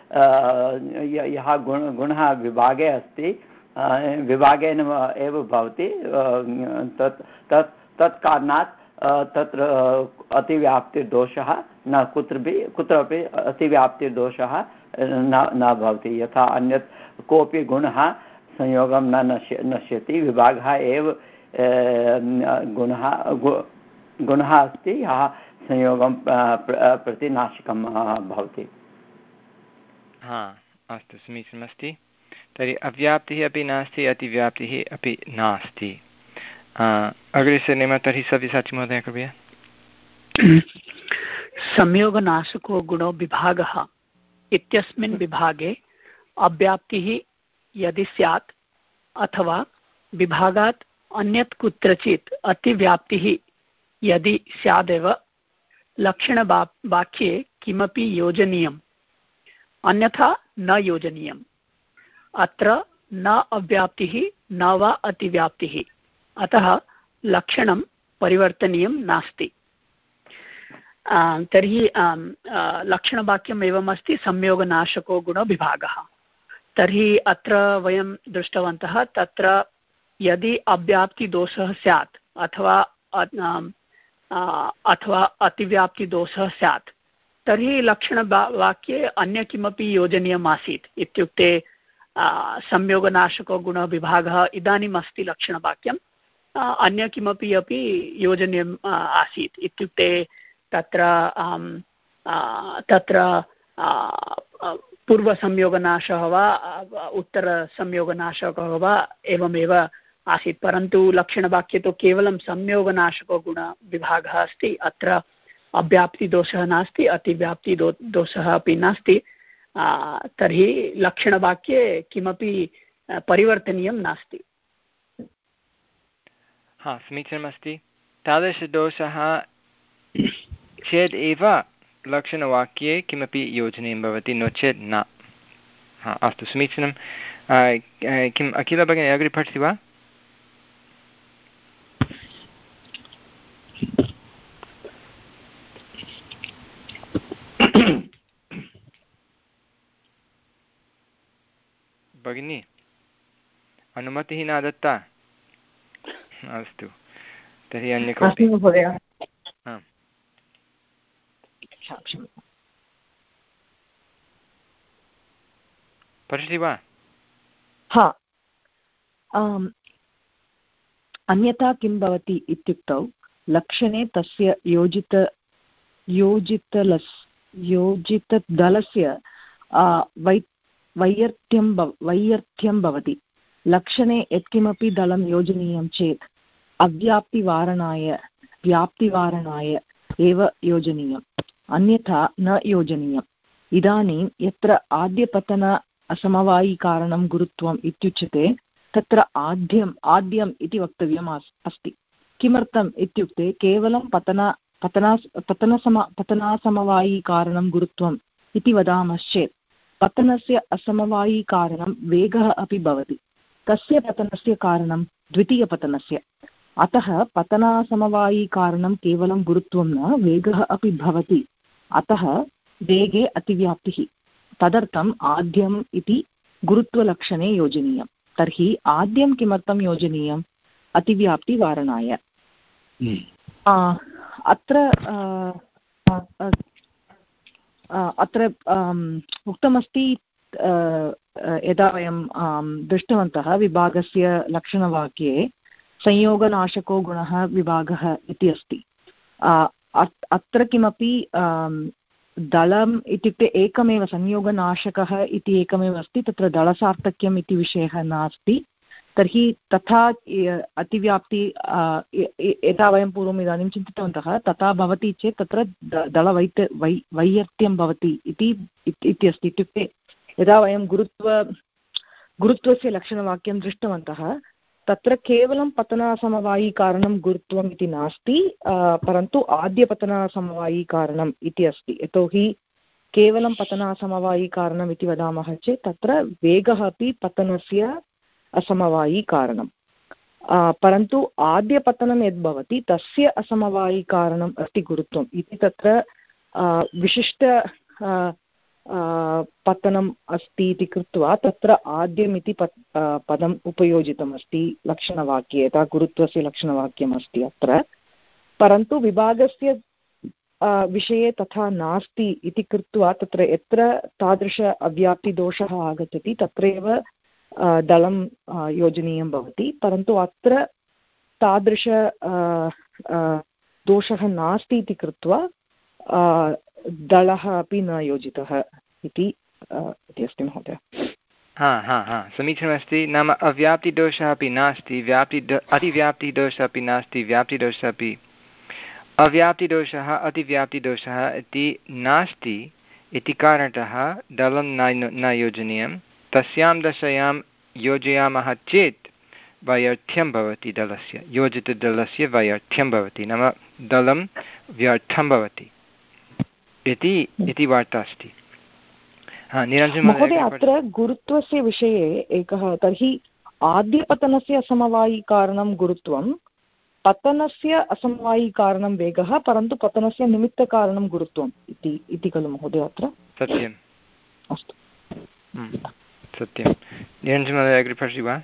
यः गुण गुणः विभागे अस्ति, विभागेन एव भवति। तत् तत् तत् कारणात् तत्र अतिव्याप्तिर्दोषः न कुत्रपि कुत्रापि अतिव्याप्तिर्दोषः न न भवति। यथा अन्यत् कोऽपि गुणः संयोगं न नश्य नश्यति, विभागः एव गुणः गुणः अस्ति यः संयोगं प्रति नाशकं भवति। हा अस्तु, समीचीनमस्ति। तर्हि अव्याप्तिः अपि नास्ति, अतिव्याप्तिः अपि नास्ति। अग्रे सरेम तर्हि सव्यसाची महोदय कृपया। संयोगनाशको गुणो विभागः इत्यस्मिन् विभागे अव्याप्तिः यदि स्यात् अथवा विभागात् अन्यत् कुत्रचित् अतिव्याप्तिः यदि स्यादेव लक्षणवाक्ये किमपि योजनीयम्, अन्यथा न योजनीयम्। अत्र न अव्याप्तिः न वा अतिव्याप्तिः, अतः लक्षणं परिवर्तनीयं नास्ति। तर्हि लक्षणवाक्यम् एवमस्ति, संयोगनाशको गुणो विभागः। तर्हि अत्र वयं दृष्टवन्तः, तत्र यदि अव्याप्तिदोषः स्यात् अथवा अथवा अतिव्याप्तिदोषः स्यात् तर्हि लक्षणवाक्ये अन्य किमपि योजनीयम् आसीत्। इत्युक्ते संयोगनाशको गुणो विभागः इदानीम् अस्ति लक्षणवाक्यम्, अन्य किमपि अपि योजनीयम् आसीत्। इत्युक्ते तत्र तत्र पूर्वसंयोगनाशः वा उत्तरसंयोगनाशकः वा एवमेव आसीत्, परन्तु लक्षणवाक्ये तु केवलं संयोगनाशको गुणविभागः अस्ति। अत्र अव्याप्तिदोषः नास्ति, अतिव्याप्तिदो दोषः अपि नास्ति। तर्हि लक्षणवाक्ये किमपि परिवर्तनीयं नास्ति। हा समीचीनमस्ति। तादृशदोषः चेत् एव लक्षणवाक्ये किमपि योजनीयं भवति, नो चेत् न। हा अस्तु, समीचीनं। किम् अखिल भगिनी अग्रे पठति वा? भगिनी अनुमतिः न दत्ता? अस्तु, तर्हि अन्य कोऽपि? पठति वा? हा, अन्यथा किं भवति इत्युक्तौ लक्षणे तस्य योजित योजितलस् योजितदलस्य वै वैयर्थ्यं भव वैयर्थ्यं भवति। लक्षणे यत्किमपि दलं योजनीयं चेत् अव्याप्तिवारणाय व्याप्तिवारणाय एव योजनीयम्, अन्यथा न योजनीयम्। इदानीं यत्र आद्यपतन असमवायिकारणं गुरुत्वम् इत्युच्यते तत्र आद्यम् आद्यम् इति वक्तव्यम् अस्ति। किमर्थम् इत्युक्ते केवलं पतन पतना पतनसम पतनासमवायिकारणं गुरुत्वम् इति वदामश्चेत् पतनस्य असमवायिकारणं वेगः अपि भवति। कस्य पतनस्य कारणं? द्वितीयपतनस्य। अतः पतनासमवायिकारणं केवलं गुरुत्वं न, वेगः अपि भवति। अतः वेगे अतिव्याप्तिः। तदर्थम् आद्यम् इति गुरुत्वलक्षणे योजनीयं। तर्हि आद्यं किमर्थं योजनीयम्? अतिव्याप्तिवारणाय। अत्र अत्र उक्तमस्ति, यदा वयं दृष्टवन्तः विभागस्य लक्षणवाक्ये संयोगनाशको गुणः विभागः इति अस्ति। अत्र किमपि दलम् इत्युक्ते एकमेव संयोगनाशकः इति एकमेव अस्ति, तत्र दलसार्थक्यम् इति विषयः नास्ति। तर्हि तथा अतिव्याप्ति यथा वयं पूर्वम् इदानीं चिन्तितवन्तः तथा भवति चेत् तत्र दलवैत वै वैयर्थ्यं भवति इति इति अस्ति। इत्युक्ते यदा वयं गुरुत्व गुरुत्वस्य लक्षणवाक्यं दृष्टवन्तः तत्र केवलं पतनासमवायिकारणं गुरुत्वम् इति नास्ति, परन्तु आद्यपतनासमवायिकारणम् इति अस्ति। यतोहि केवलं पतनासमवायिकारणम् इति वदामः चेत् तत्र वेगः अपि पतनस्य असमवायिकारणं, परन्तु आद्यपतनं यद्भवति तस्य असमवायिकारणम् अस्ति गुरुत्वम् इति तत्र विशिष्ट पतनम् अस्ति इति कृत्वा तत्र आद्यमिति पत् पदम् उपयोजितमस्ति लक्षणवाक्ये। यथा गुरुत्वस्य लक्षणवाक्यम् अस्ति अत्र, परन्तु विभागस्य विषये तथा नास्ति इति कृत्वा तत्र यत्र तादृश अव्याप्तिदोषः आगच्छति तत्रैव दलं योजनीयं भवति। परन्तु अत्र तादृश दोषः नास्ति इति कृत्वा दलः अपि न योजितः इति अस्ति महोदय। हा हा हा समीचीनमस्ति। नाम अव्याप्तिदोषः अपि नास्ति, व्याप्ति अतिव्याप्तिदोषः अपि नास्ति, व्याप्तिदोषः अपि अव्याप्तिदोषः अतिव्याप्तिदोषः इति नास्ति इति कारणतः दलं न न योजनीयं। तस्यां दशायां योजयामः चेत् वैयर्थ्यं भवति, दलस्य योजितदलस्य वैयर्थ्यं भवति, नाम दलं व्यर्थं भवति इति इति वार्ता अस्ति। महोदय अत्र गुरुत्वस्य विषये एकः, तर्हि आद्यपतनस्य असमवायिकारणं गुरुत्वं, पतनस्य असमवायिकारणं वेगः, परन्तु पतनस्य निमित्तकारणं गुरुत्वम् इति इति खलु महोदय अत्र? सत्यम्। अस्तु, सत्यं। निरञ्जन महोदय अग्रे पठति वा?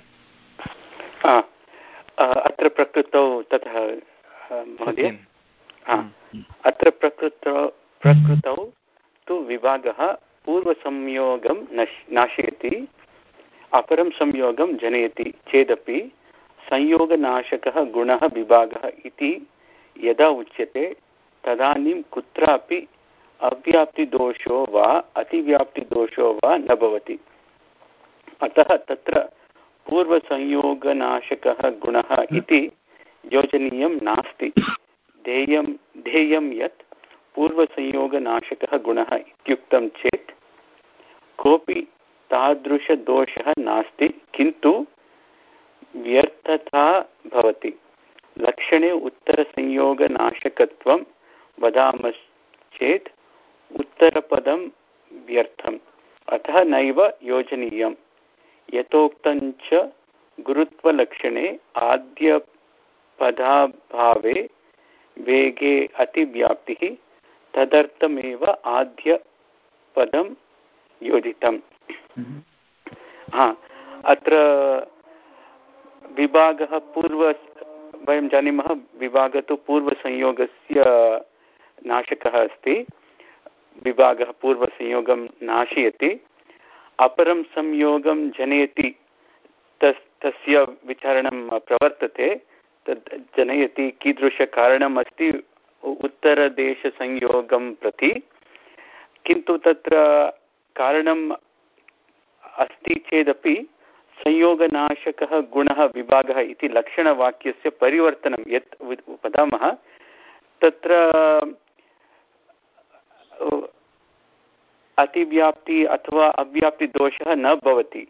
अत्र प्रकृतौ ततः महोदय अत्र प्रकृतौ प्रकृतौ तु विभागः पूर्वसंयोगं नश् नाशयति, अपरं संयोगं जनयति चेदपि संयोगनाशकः गुणः विभागः इति यदा उच्यते तदानीं कुत्रापि अव्याप्तिदोषो वा अतिव्याप्तिदोषो वा न भवति। अतः तत्र पूर्वसंयोगनाशकः गुणः इति योजनीयं नास्ति। ध्येयं ध्येयं यत् पूर्वसंयोगनाशकः गुणः इत्युक्तं चेत् कोऽपि तादृशदोषः नास्ति, किन्तु व्यर्थता भवति। लक्षणे उत्तरसंयोगनाशकत्वं वदामश्चेत् उत्तरपदं व्यर्थम्, अतः नैव योजनीयम्। यथोक्तञ्च गुरुत्वलक्षणे आद्यपदाभावे वेगे अतिव्याप्तिः, तदर्थमेव आद्यपदं योजितम्। हा अत्र विभागः पूर्व वयं जानीमः विभागः तु पूर्वसंयोगस्य नाशकः अस्ति। विभागः पूर्वसंयोगं नाशयति, अपरं संयोगं जनयति, तस् तस्य विचारणं प्रवर्तते। तद् जनयति कीदृशकारणम् अस्ति उत्तरदेशसंयोगं प्रति, किन्तु तत्र कारणम् अस्ति चेदपि संयोगनाशकः गुणः विभागः इति लक्षणवाक्यस्य परिवर्तनं यत् वदामः तत्र अतिव्याप्ति अथवा अव्याप्तिदोषः न भवति।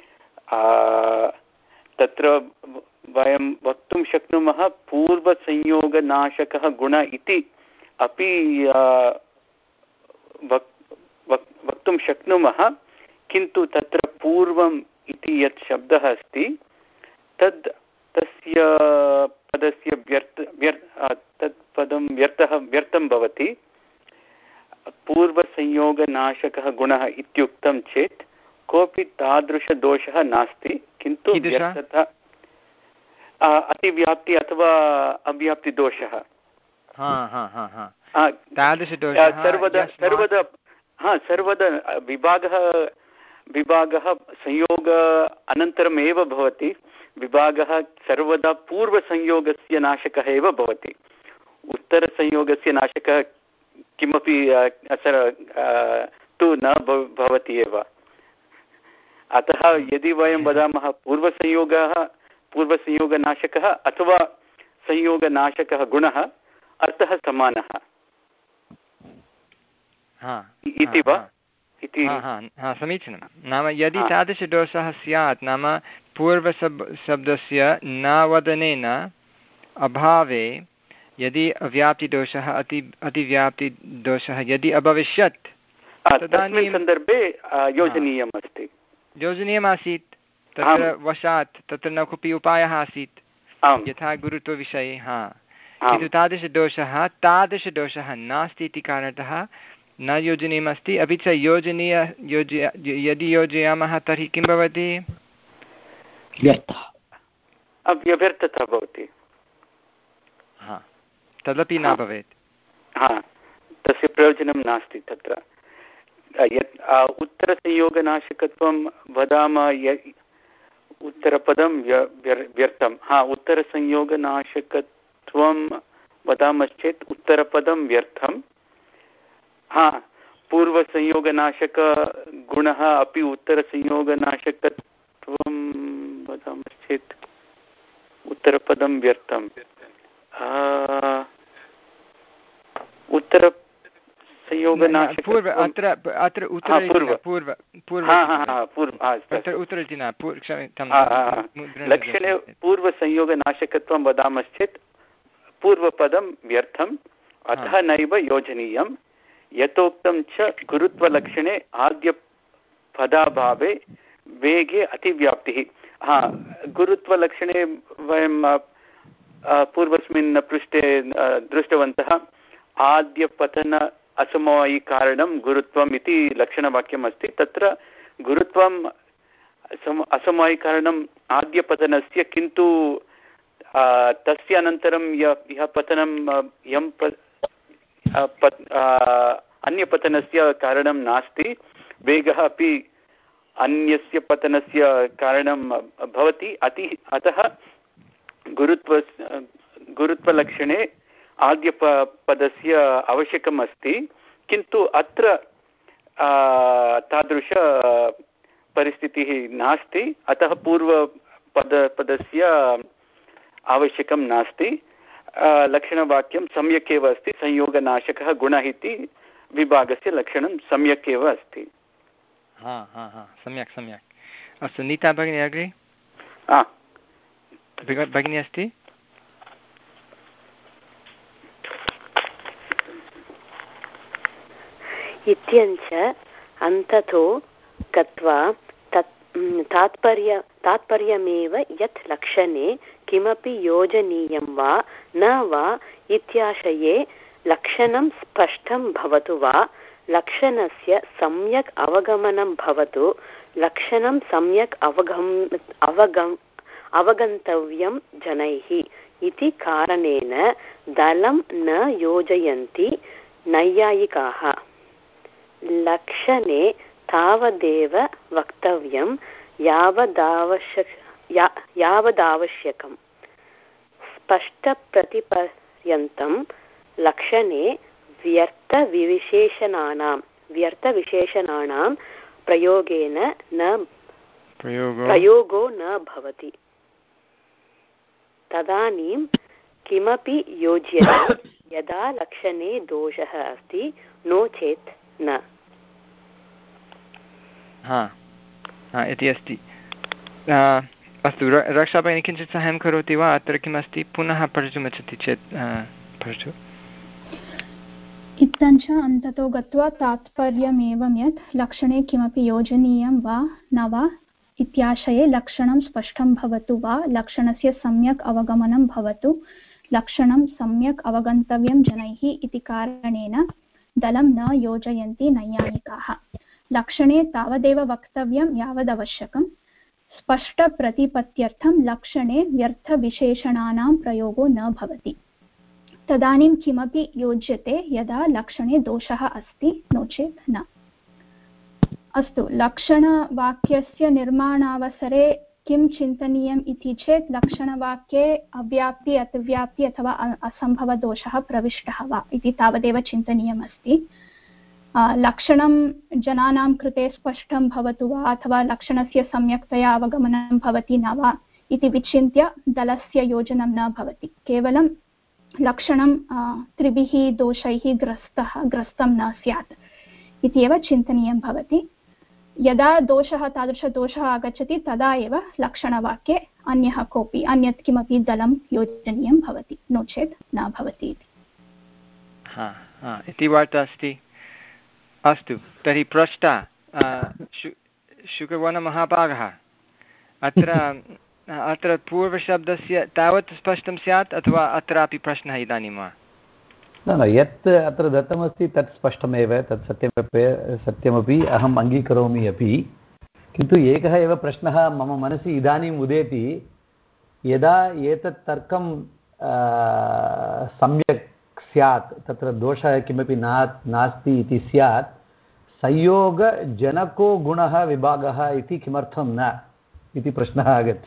तत्र वयं वक्तुं शक्नुमः पूर्वसंयोगनाशकः गुण इति अपि वक्तुं शक्नुमः, किन्तु तत्र पूर्वम् इति यत् शब्दः अस्ति तद् तस्य पदस्य व्यर्थ व्यर्थ तत् पदं व्यर्थः व्यर्थं भवति। पूर्वसंयोगनाशकः गुणः इत्युक्तं चेत् कोऽपि तादृशदोषः नास्ति, किन्तु व्यर्थता अतिव्याप्ति अथवा अव्याप्तिदोषः सर्वदा सर्वदा हा सर्वदा विभागः विभागः संयोग अनन्तरमेव भवति। विभागः सर्वदा पूर्वसंयोगस्य नाशकः एव भवति। उत्तरसंयोगस्य नाशकः किमपि तु न भवति एव। अतः यदि वयं वदामः पूर्वसंयोगः पूर्वसंयोगनाशकः अथवा संयोगनाशकः गुणः, अर्थः समानः इति वा? समीचीनं। नाम यदि तादृशदोषः स्यात्, नाम पूर्वशब् शब्दस्य न वदनेन अभावे यदि अव्याप्तिदोषः अति अतिव्याप्तिदोषः यदि अभविष्यत् तदानीं सन्दर्भे योजनीयम् अस्ति योजनीयमासीत्। तत्र वशात् तत्र न कोऽपि उपायः आसीत्, यथा गुरुत्वविषये। हा किन्तु तादृशदोषः तादृशदोषः नास्ति इति कारणतः न योजनीयमस्ति। अपि च योजनीय योजय यदि योजयामः तर्हि किं भवति? व्यर्थता भवति। हा तदपि न भवेत्। हा, तस्य प्रयोजनं नास्ति तत्र। यत् उत्तरसंयोगनाशकत्वं वदामः, उत्तरपदं व्यर्थं, हा उत्तरसंयोगनाशकत्वं वदामश्चेत् उत्तरपदं व्यर्थं। हा, पूर्वसंयोगनाशकगुणः अपि उत्तरसंयोगनाशकत्वं वदामश्चेत् उत्तरपदं व्यर्थम्। उत्तर पूर्व अत्र अत्र लक्षणे पूर्वसंयोगनाशकत्वं वदामश्चेत् पूर्वपदं व्यर्थम्, अतः नैव योजनीयं। यथोक्तं च गुरुत्वलक्षणे आद्यपदाभावे वेगे अतिव्याप्तिः। हा, गुरुत्वलक्षणे वयं पूर्वस्मिन् पृष्ठे दृष्टवन्तः, आद्यपतन असमवायिकारणं गुरुत्वम् इति लक्षणवाक्यम् अस्ति। तत्र गुरुत्वम् असमवायिकारणम् आद्यपतनस्य, किन्तु तस्य अनन्तरं यः पतनं यं अन्यपतनस्य कारणं नास्ति, वेगः अपि अन्यस्य पतनस्य कारणं भवति। अति अतः गुरुत्व गुरुत्वलक्षणे आद्यपदस्य आवश्यकम् अस्ति, किन्तु अत्र तादृश परिस्थितिः नास्ति, अतः पूर्वपद पदस्य आवश्यकं नास्ति। लक्षणवाक्यं सम्यक् एव अस्ति। संयोगनाशकः गुणः इति विभागस्य लक्षणं सम्यक् एव अस्ति। हा हा हा सम्यक् सम्यक्। अस्तु, नीता भगिनी अग्रे। भगिनी अस्ति? इत्यञ्च अन्ततो गत्वा तत् तात्पर्य तात्पर्यमेव यत् लक्षणे किमपि योजनीयं वा न वा इत्याशये लक्षणं स्पष्टं भवतु वा लक्षणस्य सम्यक् अवगमनं भवतु, लक्षणं सम्यक् अवगम अवगम अवगन्तव्यं जनैः इति कारणेन दलं न योजयन्ति नैयायिकाः। लक्षणे तावदेव वक्तव्यं यावदावश्यक या यावदावश्यकं। स्पष्टप्रतिपर्यन्तं लक्षणे व्यर्थविशेषणानां व्यर्थविशेषणानां प्रयोगेन न प्रयोगो न भवति। तदानीं किमपि योज्यते यदा लक्षणे दोषः अस्ति, नो चेत् न। हा इति अस्ति। अस्तु, रक्षाभगिनी किञ्चित् सहायं करोति वा? अत्र किमस्ति? पुनः पठितुमिच्छति चेत् पठतु। इत्थञ्च अन्ततो गत्वा तात्पर्यमेवं यत् लक्षणे किमपि योजनीयं वा न वा इत्याशये लक्षणं स्पष्टं भवतु वा लक्षणस्य सम्यक् अवगमनं भवतु, लक्षणं सम्यक् अवगन्तव्यं जनैः इति कारणेन दलं न योजयन्ति नैयायिकाः। लक्षणे तावदेव वक्तव्यं यावदवश्यकं। स्पष्टप्रतिपत्त्यर्थं लक्षणे व्यर्थविशेषणानां प्रयोगो न भवति। तदानीं किमपि योज्यते यदा लक्षणे दोषः अस्ति, नो चेत् न। अस्तु, लक्षणवाक्यस्य निर्माणावसरे किं चिन्तनीयम् इति चेत् लक्षणवाक्ये अव्याप्ति अतिव्याप्ति अथवा असम्भवदोषः प्रविष्टः वा इति तावदेव चिन्तनीयमस्ति। लक्षणं जनानां कृते स्पष्टं भवतु वा अथवा लक्षणस्य सम्यक्तया अवगमनं भवति न वा इति विचिन्त्य दलस्य योजनं न भवति। केवलं लक्षणं त्रिभिः दोषैः ग्रस्तः ग्रस्तं न स्यात् इति एव चिन्तनीयं भवति। यदा दोषः तादृशदोषः आगच्छति तदा एव लक्षणवाक्ये अन्यः कोऽपि अन्यत् किमपि दलं योजनीयं भवति, नो चेत् न भवति इति वार्ता अस्ति। अस्तु, तर्हि पृष्टा शुक्रवर्णमहाभागः। अत्र अत्र पूर्वशब्दस्य तावत् स्पष्टं स्यात् अथवा अत्रापि प्रश्नः इदानीं वा? न न यत् अत्र दत्तमस्ति तत् स्पष्टमेव, तत् सत्यमपि सत्यमपि अहम् अङ्गीकरोमि अपि। किन्तु एकः एव प्रश्नः मम मनसि इदानीम् उदेति, यदा एतत् तर्कं सम्यक् स्यात् तत्र दोषः किमपि ना नास्ति इति स्यात् संयोगजनको गुणः विभागः इति किमर्थं न इति प्रश्नः आगच्छति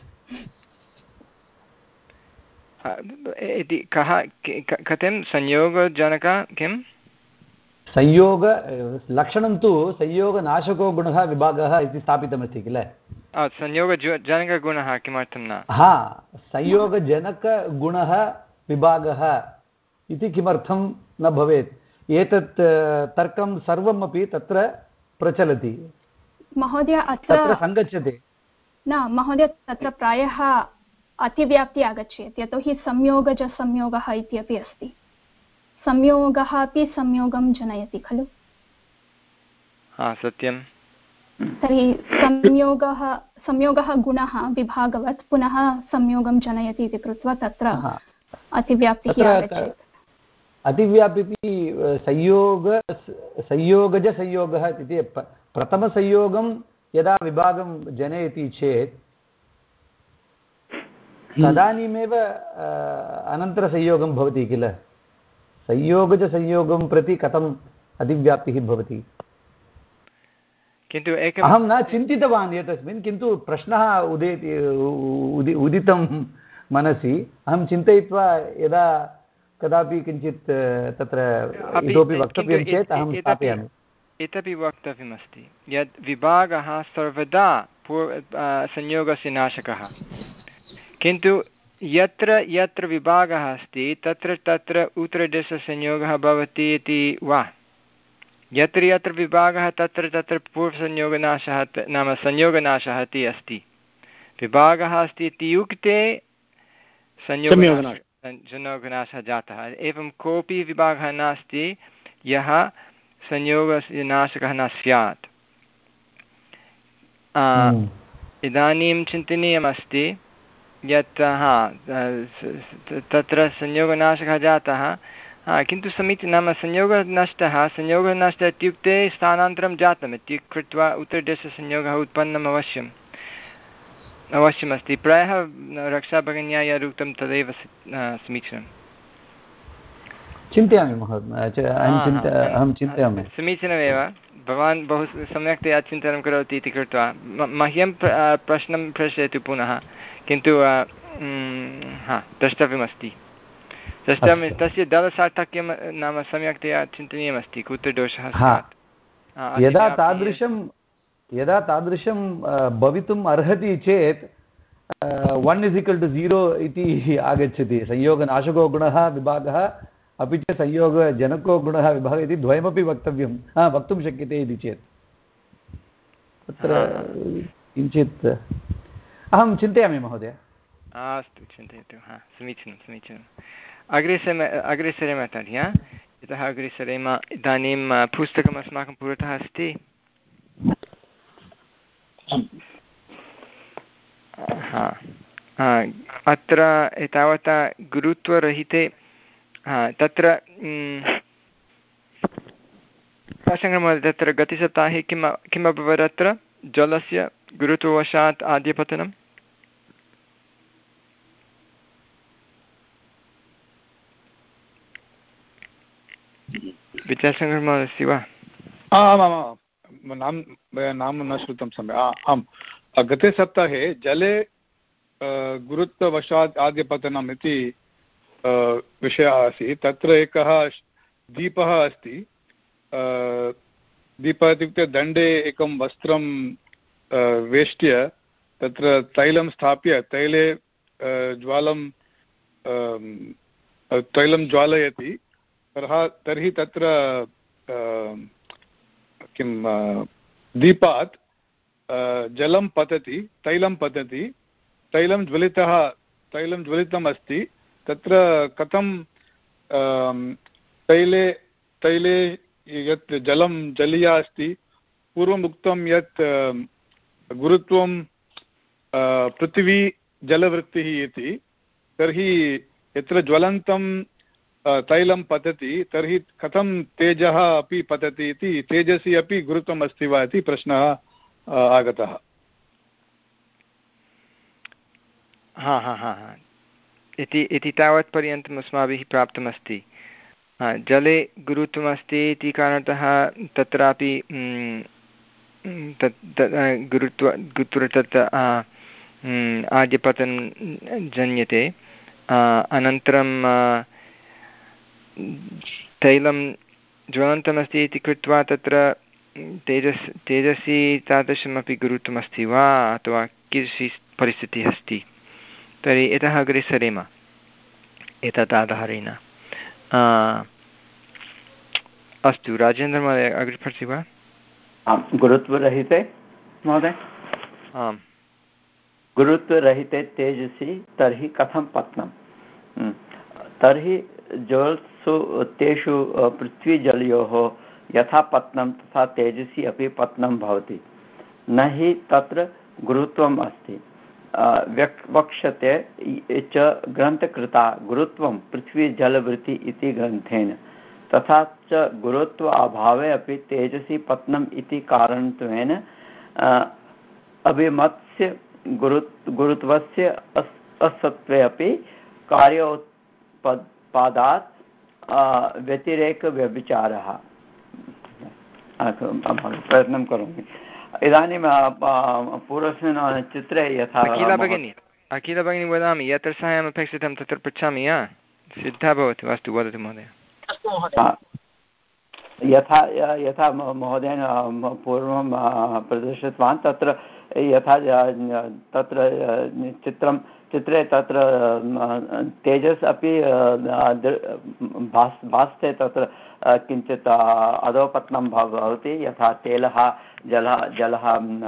इति कः कथं संयोगजनक किं संयोग लक्षणं तु संयोगनाशको गुणः विभागः इति स्थापितमस्ति किल संयोगजनकगुणः किमर्थं न हा संयोगजनकगुणः विभागः इति किमर्थं न भवेत् एतत् तर्कं सर्वमपि तत्र प्रचलति महोदय अत्र सङ्गच्छते न महोदय तत्र प्रायः अतिव्याप्ति आगच्छेत् यतोहि संयोगजसंयोगः इत्यपि अस्ति संयोगः अपि संयोगं जनयति खलु हा सत्यं तर्हि संयोगः संयोगः गुणः विभागवत् पुनः संयोगं जनयति इति कृत्वा तत्र अतिव्याप्तिः आगच्छेत् अतिव्याप्तिः संयोग संयोगजसंयोगः इति प्रथमसंयोगं यदा विभागं जनयति चेत् तदानीमेव अनन्तरसंयोगं भवति किल संयोगजसंयोगं प्रति कथम् अतिव्याप्तिः भवति किन्तु एकम् अहं न चिन्तितवान् एतस्मिन् किन्तु प्रश्नः उदेति उदि उदितं मनसि अहं चिन्तयित्वा यदा कदापि किञ्चित् तत्र इतोपि वक्तव्यं चेत् अहं स्थापयामि इतोपि वक्तव्यमस्ति यत् विभागः सर्वदा संयोगस्य नाशकः किन्तु यत्र यत्र विभागः अस्ति तत्र तत्र उत्तरदेशसंयोगः भवति इति वा यत्र यत्र विभागः तत्र तत्र पूर्वसंयोगनाशः नाम संयोगनाशः इति अस्ति विभागः अस्ति इत्युक्ते संयोगनाशः संयोगनाशः जातः एवं कोऽपि विभागः नास्ति यः संयोगस्य नाशकः न स्यात् इदानीं चिन्तनीयमस्ति यत् हा तत्र संयोगनाशकः जातः हा किन्तु समीचीनं नाम संयोगः नष्टः संयोगः नष्टः इत्युक्ते स्थानान्तरं जातम् इति कृत्वा उत्तरदेशसंयोगः उत्पन्नम् अवश्यम् अवश्यमस्ति प्रायः रक्षाभगिन्या यद् उक्तं तदेव समीचीनं चिन्तयामि महोदय अहं चिन्तयामि समीचीनमेव भवान् बहु सम्यक्तया चिन्तनं करोति इति कृत्वा मह्यं प्रश्नं प्रेषयतु पुनः किन्तु हा द्रष्टव्यमस्ति द्रष्टव्यं तस्य दलसार्थक्यं नाम सम्यक्तया चिन्तनीयमस्ति कुत्र दोषः स्यात् यदा तादृशं यदा तादृशं भवितुम् अर्हति चेत् one is equal to zero इति आगच्छति संयोगनाशको गुणः विभागः अपि च संयोगजनको गुणः विभागः इति द्वयमपि वक्तव्यं हा वक्तुं शक्यते इति चेत् तत्र किञ्चित् अहं चिन्तयामि महोदय अस्तु चिन्तयतु हा समीचीनं समीचीनम् अग्रे सरेम अग्रे सरेम तर्हि हा यतः अग्रे सरेम इदानीं पुस्तकम् अस्माकं पुरतः अस्ति हा अत्र एतावता गुरुत्वरहिते हा तत्र प्रसङ्गमहोदय तत्र गतसप्ताहे किम् किम् अभवत् अत्र जलस्य गुरुत्ववशात् आद्यपतनं विद्यासागरमहोदय अस्ति वा आमामां नाम नाम न श्रुतं सम्यक् आम् गते सप्ताहे जले गुरुत्ववशात् आद्यपतनम् इति विषयः आसीत् तत्र एकः दीपः अस्ति दीपः इत्युक्ते दण्डे एकं वस्त्रं वेष्ट्य तत्र तैलं स्थाप्य तैले ज्वालं तैलं ज्वालयति तर्हि तत्र किं दीपात् जलं पतति तैलं पतति तैलं ज्वलितः तैलं ज्वलितम् अस्ति तत्र कथं तैले तैले यत् जलं जलीया अस्ति पूर्वम् उक्तं यत् गुरुत्वं पृथिवी जलवृत्तिः इति तर्हि यत्र ज्वलन्तं तैलं पतति तर्हि कथं तेजः अपि पतति इति तेजसि अपि गुरुत्वम् अस्ति वा इति प्रश्नः आगतः हा हा हा हा इति इति तावत्पर्यन्तम् अस्माभिः प्राप्तमस्ति जले गुरुत्वमस्ति इति कारणतः तत्रापि तत् गुरुत्व गुरुत्व तत् आद्यपतनं जन्यते। अनन्तरं तैलं ज्वलन्तमस्ति इति कृत्वा तत्र तेजस् तेजसि तादृशमपि गुरुत्वमस्ति वा अथवा कीदृशी परिस्थितिः अस्ति। तर्हि इतः अग्रे सरेम एतत् आधारेण। अस्तु राजेन्द्रमहोदय अग्रे पठति वा? आम्, गुरुत्वरहिते महोदय। आम्, गुरुत्वरहिते तेजसि तर्हि कथं पतनं? तर्हि जलसु तेषु पृथ्वीजलयोः यथा पतनं तथा तेजसि अपि पतनं भवति, न हि तत्र गुरुत्वम् अस्ति। वक्ष्यते च ग्रन्थकृता गुरुत्वं पृथ्वीजलवृत्ति इति ग्रन्थेन, तथा च गुरुत्व अभावे अपि तेजसि पतनम् इति कारणत्वेन अभिमतस्य गुरु गुरुत्वस्य असत्त्वे अपि कार्योत्पादात् व्यतिरेकव्यभिचारः। प्रयत्नं करोमि। इदानीं पूर्वस्मिन् चित्रे यथा अखिला भगिनी अखिला भगिनी वदामि यत्र साहाय्यम् अपेक्षितं तत्र पृच्छामि। या सिद्धा भवतु। अस्तु, वदतु महोदय। यथा यथा महोदयेन पूर्वं प्रदर्शितवान् तत्र यथा तत्र चित्रं चित्रे तत्र तेजस् अपि भास् भासते तत्र किञ्चित् अधोपतनं भवति, यथा तैलः जलः जलः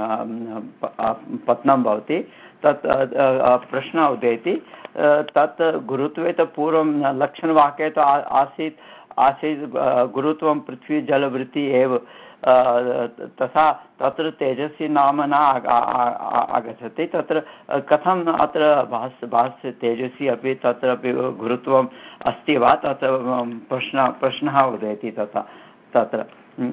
पतनं भवति। तत् प्रश्नः उदेति, तत् गुरुत्वे तु पूर्वं लक्षणवाक्ये तु आसीत् आसीत् गुरुत्वं पृथ्वी जलवृत्ति एव, तथा तत्र तेजस्वी नाम न आगच्छति। तत्र कथम् अत्र भास् भास्य तेजस्वी अपि तत्रापि गुरुत्वम् अस्ति वा, तत्र प्रश्नः प्रश्नः उदेति। तथा तत्र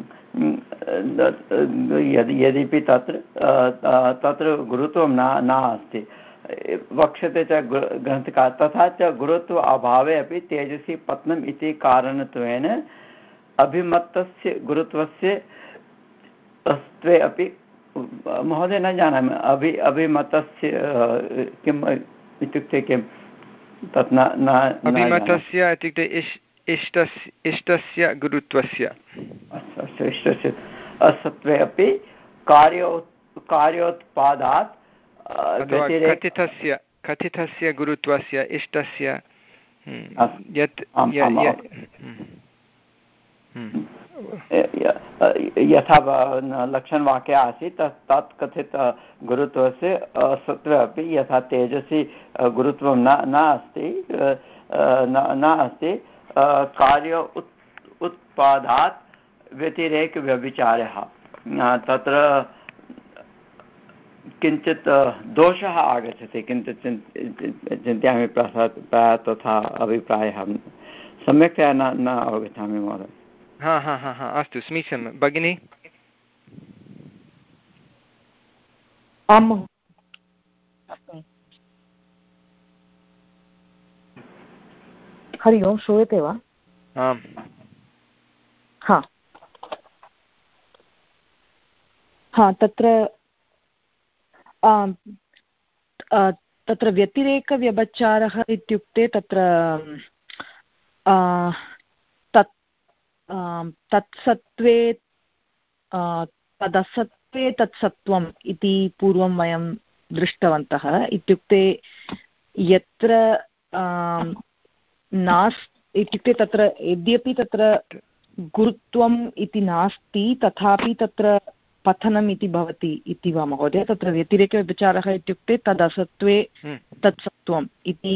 यदि यद्यपि तत्र तत्र गुरुत्वं न न अस्ति वक्ष्यते च ग्रन्थकार, तथा च गुरुत्व अभावे अपि तेजसि पतनम् इति कारणत्वेन अभिमतस्य गुरुत्वस्य अस्त्वे अपि। महोदय न जानामि अभि अभिमतस्य किम् इत्युक्ते किं तत् न न अभिमतस्य इत्युक्ते इष्टस्य इष्टस्य गुरुत्वस्य इष्टस्य असत्त्वे अपि कार्यो कार्योत्पादात् कथितस्य कथितस्य गुरुत्वस्य इष्टस्य यत् यथा लक्षणवाक्ये आसीत् तत् कथित गुरुत्वस्य असत्त्वे अपि यथा तेजसि गुरुत्वं न न अस्ति न अस्ति कार्य उत्पादात् व्यतिरेकव्यभिचारः। तत्र किञ्चित् दोषः आगच्छति, किञ्चित् चिन्तयामि प्रायः तथा अभिप्रायः सम्यक्तया न न अवगच्छामि महोदय। हा हा हा हा अस्तु, समीचीनं भगिनी। आम् हरि ओं, श्रूयते वा? आम्। हा हा तत्र तत्र व्यतिरेकव्यभिचारः इत्युक्ते तत्र तत् तत्सत्त्वे तदसत्त्वे तत्सत्त्वम् इति पूर्वं वयं दृष्टवन्तः। इत्युक्ते यत्र नास्ति इत्युक्ते तत्र यद्यपि तत्र गुरुत्वम् इति नास्ति तथापि तत्र पतनम् इति भवति इति वा महोदय? तत्र व्यतिरेकव्यभिचारः इत्युक्ते तदसत्त्वे तत्सत्त्वम् इति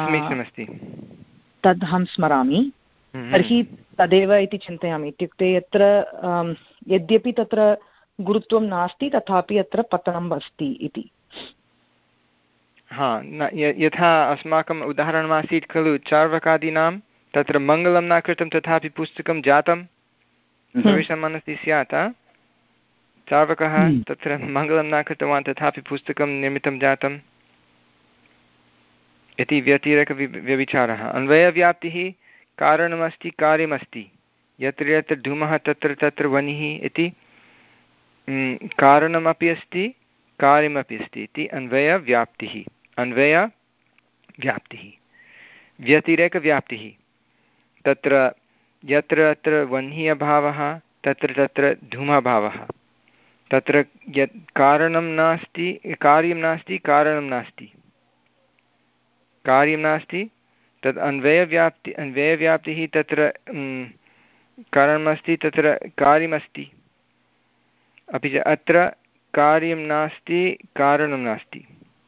तदहं स्मरामि। तर्हि तदेव इति चिन्तयामि। इत्युक्ते यत्र यद्यपि तत्र गुरुत्वं नास्ति तथापि अत्र पतनम् अस्ति इति। हा, यथा अस्माकम् उदाहरणमासीत् खलु चार्वकादीनां तत्र मङ्गलं न कृतं तथापि पुस्तकं जातं। सर्वेषां मनसि स्यात् चार्वकः तत्र मङ्गलं न कृतवान् तथापि पुस्तकं निर्मितं जातम् इति व्यतिरेकव्यभिचारः। अन्वयव्याप्तिः कारणमस्ति कार्यमस्ति, यत्र यत्र धूमः तत्र तत्र वह्निः इति कारणमपि अस्ति कार्यमपि अस्ति इति अन्वयव्याप्तिः। अन्वयव्याप्तिः व्यतिरेकव्याप्तिः, तत्र यत्र यत्र वह्निः अभावः तत्र तत्र धूमाभावः, तत्र यत् कारणं नास्ति कार्यं नास्ति कारणं नास्ति कार्यं नास्ति तद् अन्वयव्याप्ति अन्वयव्याप्तिः, तत्र कारणमस्ति तत्र कार्यमस्ति, अपि च अत्र कार्यं नास्ति कारणं नास्ति,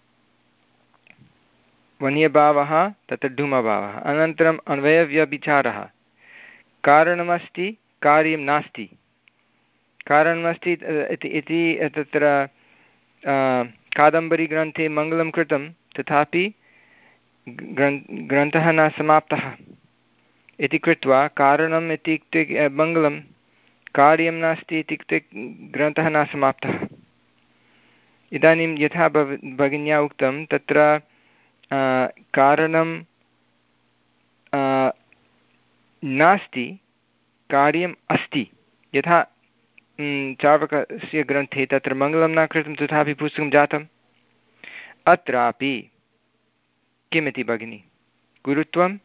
वह्न्यभावः तत्र धूमभावः। अनन्तरम् अन्वयव्यभिचारः, कारणमस्ति कार्यं नास्ति, कारणमस्ति इति तत्र कादम्बरीग्रन्थे मङ्गलं कृतं, तथापि ग्रन्थः न समाप्तः इति कृत्वा कारणम् इत्युक्ते मङ्गलं, कार्यं नास्ति इत्युक्ते ग्रन्थः न समाप्तः। इदानीं यथा भव भगिन्या उक्तं तत्र कारणं नास्ति कार्यम् अस्ति, यथा चार्वकस्य ग्रन्थे तत्र मङ्गलं न कृतं तथापि पुस्तकं जातम्। अत्रापि किमिति भगिनि, गुरुत्वं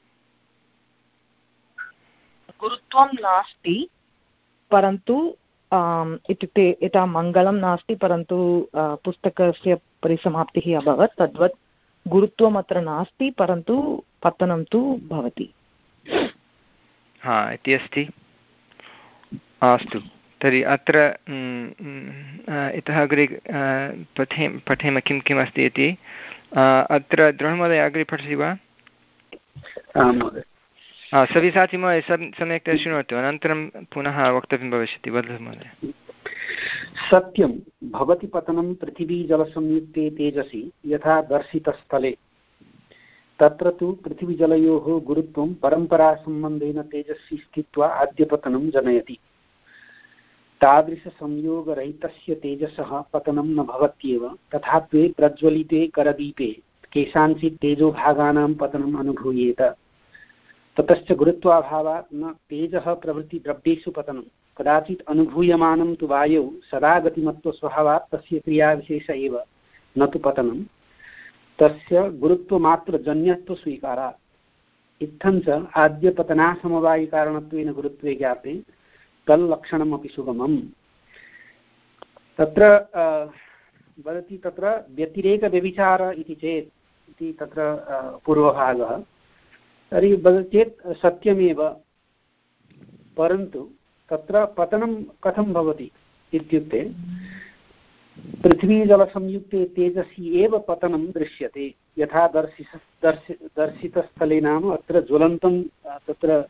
गुरुत्वं नास्ति, परन्तु इत्युक्ते यथा मङ्गलं नास्ति परन्तु पुस्तकस्य परिसमाप्तिः अभवत्, तद्वत् गुरुत्वम् अत्र नास्ति परन्तु पतनं तु भवति। हा इति अस्ति। अस्तु, तर्हि अत्र इतः अग्रे पठे पठेम किं किम् अस्ति इति। अत्र द्रोणमहोदय अग्रे पठति वा? आम् महोदय। सविसाचि महोदय सम्यक्तया शृणोतु, अनन्तरं पुनः वक्तव्यं भविष्यति। वदतु महोदय। सत्यं भवति पतनं पृथिवीजलसंयुक्ते तेजसि यथा दर्शितस्थले, तत्र तु पृथिवीजलयोः गुरुत्वं परम्परासम्बन्धेन तेजस्वी स्थित्वा आद्यपतनं जनयति। तादृशसंयोगरहितस्य तेजसः पतनं न भवत्येव, तथापि प्रज्वलिते करदीपे केषाञ्चित् तेजोभागानां पतनम् अनुभूयेत। ततश्च गुरुत्वाभावात् न तेजः प्रभृति द्रव्येषु पतनं, कदाचित् अनुभूयमानं तु वायौ सदा गतिमत्वस्वभावात् तस्य क्रियाविशेष एव, न तु पतनं। तस्य गुरुत्वमात्रजन्यत्वस्वीकारात्। इत्थं च आद्यपतनासमवायिकारणत्वेन गुरुत्वे ज्ञाते तल्लक्षणमपि सुगमम्। तत्र वदति तत्र व्यतिरेकव्यभिचार इति चेत् इति तत्र पूर्वभागः, तर्हि वदति चेत् सत्यमेव, परन्तु तत्र पतनं कथं भवति इत्युक्ते पृथ्वीजलसंयुक्ते तेजसि एव पतनं दृश्यते, यथा दर्शि दर्शि दर्शितस्थले नाम अत्र ज्वलन्तं तत्र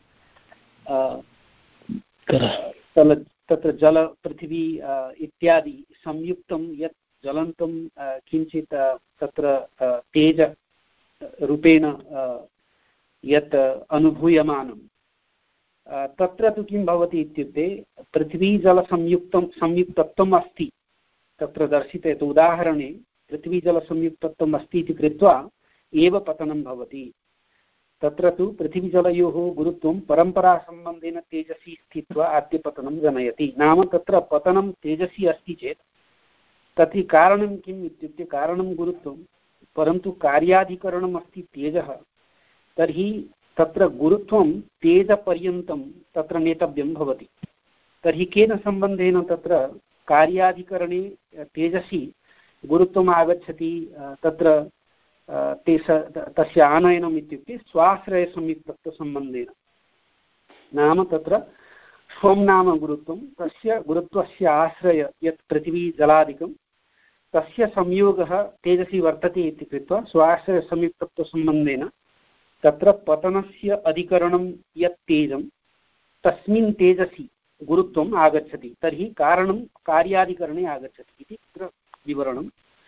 तल तत्र जल पृथिवी इत्यादि संयुक्तं यत् ज्वलन्तं किञ्चित् तत्र तेज रूपेण यत् अनुभूयमानं, तत्र तु किं भवति इत्युक्ते पृथ्वीजलसंयुक्तं संयुक्तत्वम् अस्ति तत्र दर्शिते। यत् उदाहरणे पृथ्वीजलसंयुक्तत्वम् अस्ति इति कृत्वा एव पतनं भवति। तत्र तु पृथिवीजलयोः गुरुत्वं परम्परासम्बन्धेन तेजसी स्थित्वा आद्यपतनं जनयति। नाम तत्र पतनं तेजसी अस्ति चेत् तर्हि कारणं किम् इत्युक्ते कारणं गुरुत्वं, परन्तु कार्याधिकरणम् अस्ति तेजः, तर्हि तत्र गुरुत्वं तेजपर्यन्तं तत्र नेतव्यं भवति। तर्हि केन सम्बन्धेन तत्र कार्याधिकरणे तेजसि गुरुत्वम् आगच्छति, तत्र ते तस्य आनयनम् इत्युक्ते स्वाश्रयसंयुक्तत्वसम्बन्धेन। नाम तत्र स्वं नाम गुरुत्वं, तस्य गुरुत्वस्य आश्रय यत् पृथिवी जलादिकं तस्य संयोगः तेजसि वर्तते इति कृत्वा स्वाश्रयसंयुक्तत्वसम्बन्धेन तत्र पतनस्य अधिकरणं यत् तेजं तस्मिन् तेजसि गुरुत्वम् आगच्छति। तर्हि कारणं कार्याधिकरणे आगच्छति इति तत्र विवरणं।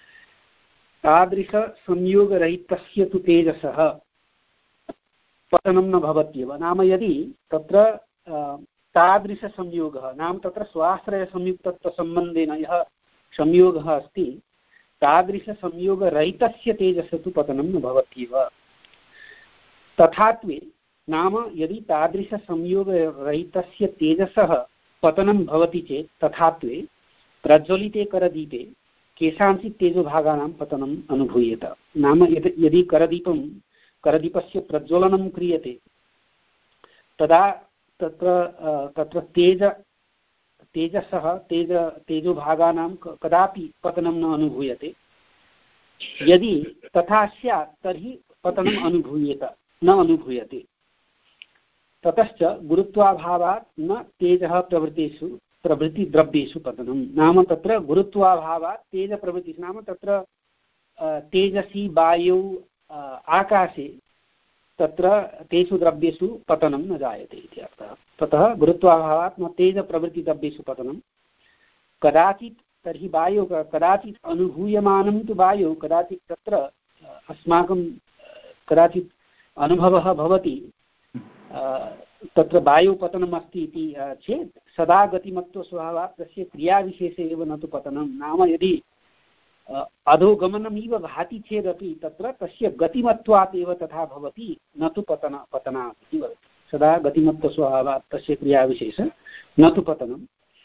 तादृशसंयोगरहितस्य तु तेजसः पतनं न भवत्येव। नाम यदि तत्र तादृशसंयोगः नाम तत्र स्वाश्रयसंयुक्तत्वसम्बन्धेन यः संयोगः अस्ति, तादृशसंयोगरहितस्य तेजसः तु पतनं न भवत्येव। तथापि नाम यदि तादृशसंयोगरहितस्य तेजसः पतनं भवति चेत् तथात्वे प्रज्वलिते करदीपे केषाञ्चित् तेजोभागानां पतनम् अनुभूयेत। नाम यदि करदीपं करदीपस्य प्रज्वलनं क्रियते तदा तत्र तत्र तेज तेजसः तेज तेजोभागानां कदापि पतनं न अनुभूयते। यदि तथा स्यात् तर्हि पतनम् अनुभूयेत न अनुभूयते। ततश्च गुरुत्वाभावात् न तेजः प्रवृत्तिषु प्रभृतिद्रव्येषु पतनं। नाम तत्र गुरुत्वाभावात् तेजप्रभृतिषु नाम तत्र तेजसि वायौ आकाशे तत्र तेषु द्रव्येषु पतनं न जायते इति अर्थः। ततः गुरुत्वाभावात् न तेजप्रभृतिद्रव्येषु पतनं। कदाचित् तर्हि वायु कदाचित् अनुभूयमानं तु वायु कदाचित् तत्र अस्माकं कदाचित् अनुभवः भवति तत्र वायुपतनम् अस्ति इति चेत् सदा गतिमत्वस्वभावात् तस्य क्रियाविशेषे एव न तु पतनं। नाम यदि अधोगमनमिव भाति चेदपि तत्र तस्य गतिमत्वात् एव तथा भवति न तु पतन पतनात् इति वदति। सदा गतिमत्वस्वभावात् तस्य क्रियाविशेष न तु पतनं।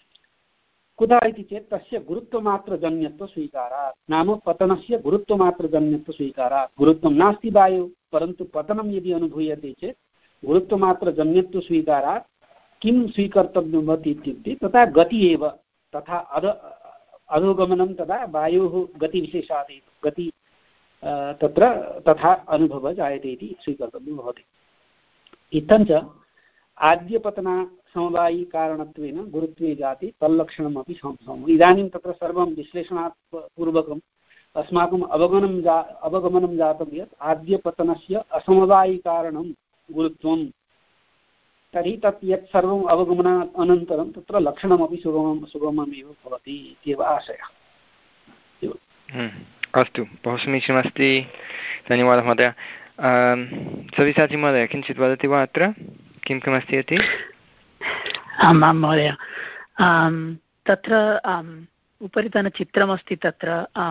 कुतः इति चेत् तस्य गुरुत्वमात्रजन्यत्वस्वीकारात्। नाम पतनस्य गुरुत्वमात्रजन्यत्वस्वीकारात्। गुरुत्वं नास्ति वायौ परन्तु पतनं यदि अनुभूयते चेत् गुरुत्वमात्रजन्यत्वस्वीकारात् किं स्वीकर्तव्यं भवति इत्युक्ते तथा गति एव। तथा अध अधोगमनं तदा वायोः गतिविशेषात् गति तत्र तथा अनुभवः जायते इति स्वीकर्तव्यं भवति। इत्थञ्च आद्यपतना समवायिकारणत्वेन गुरुत्वे जाति तल्लक्षणमपि समम्। इदानीं तत्र सर्वं विश्लेषणात् पूर्वकम् अस्माकम् अवगमनं जा अवगमनं जातं यत् आद्यपतनस्य असमवायिकारणं गुरुत्वं। तर्हि तत् यत् सर्वम् अवगमनात् अनन्तरं तत्र लक्षणमपि सुगमं सुगममेव भवति इत्येव आशयः। अस्तु, बहु समीचीनमस्ति, धन्यवादः महोदय। सविताजी महोदय किञ्चित् वदति वा अत्र किं किमस्ति इति? आम् आं महोदय, तत्र उपरितनचित्रमस्ति तत्र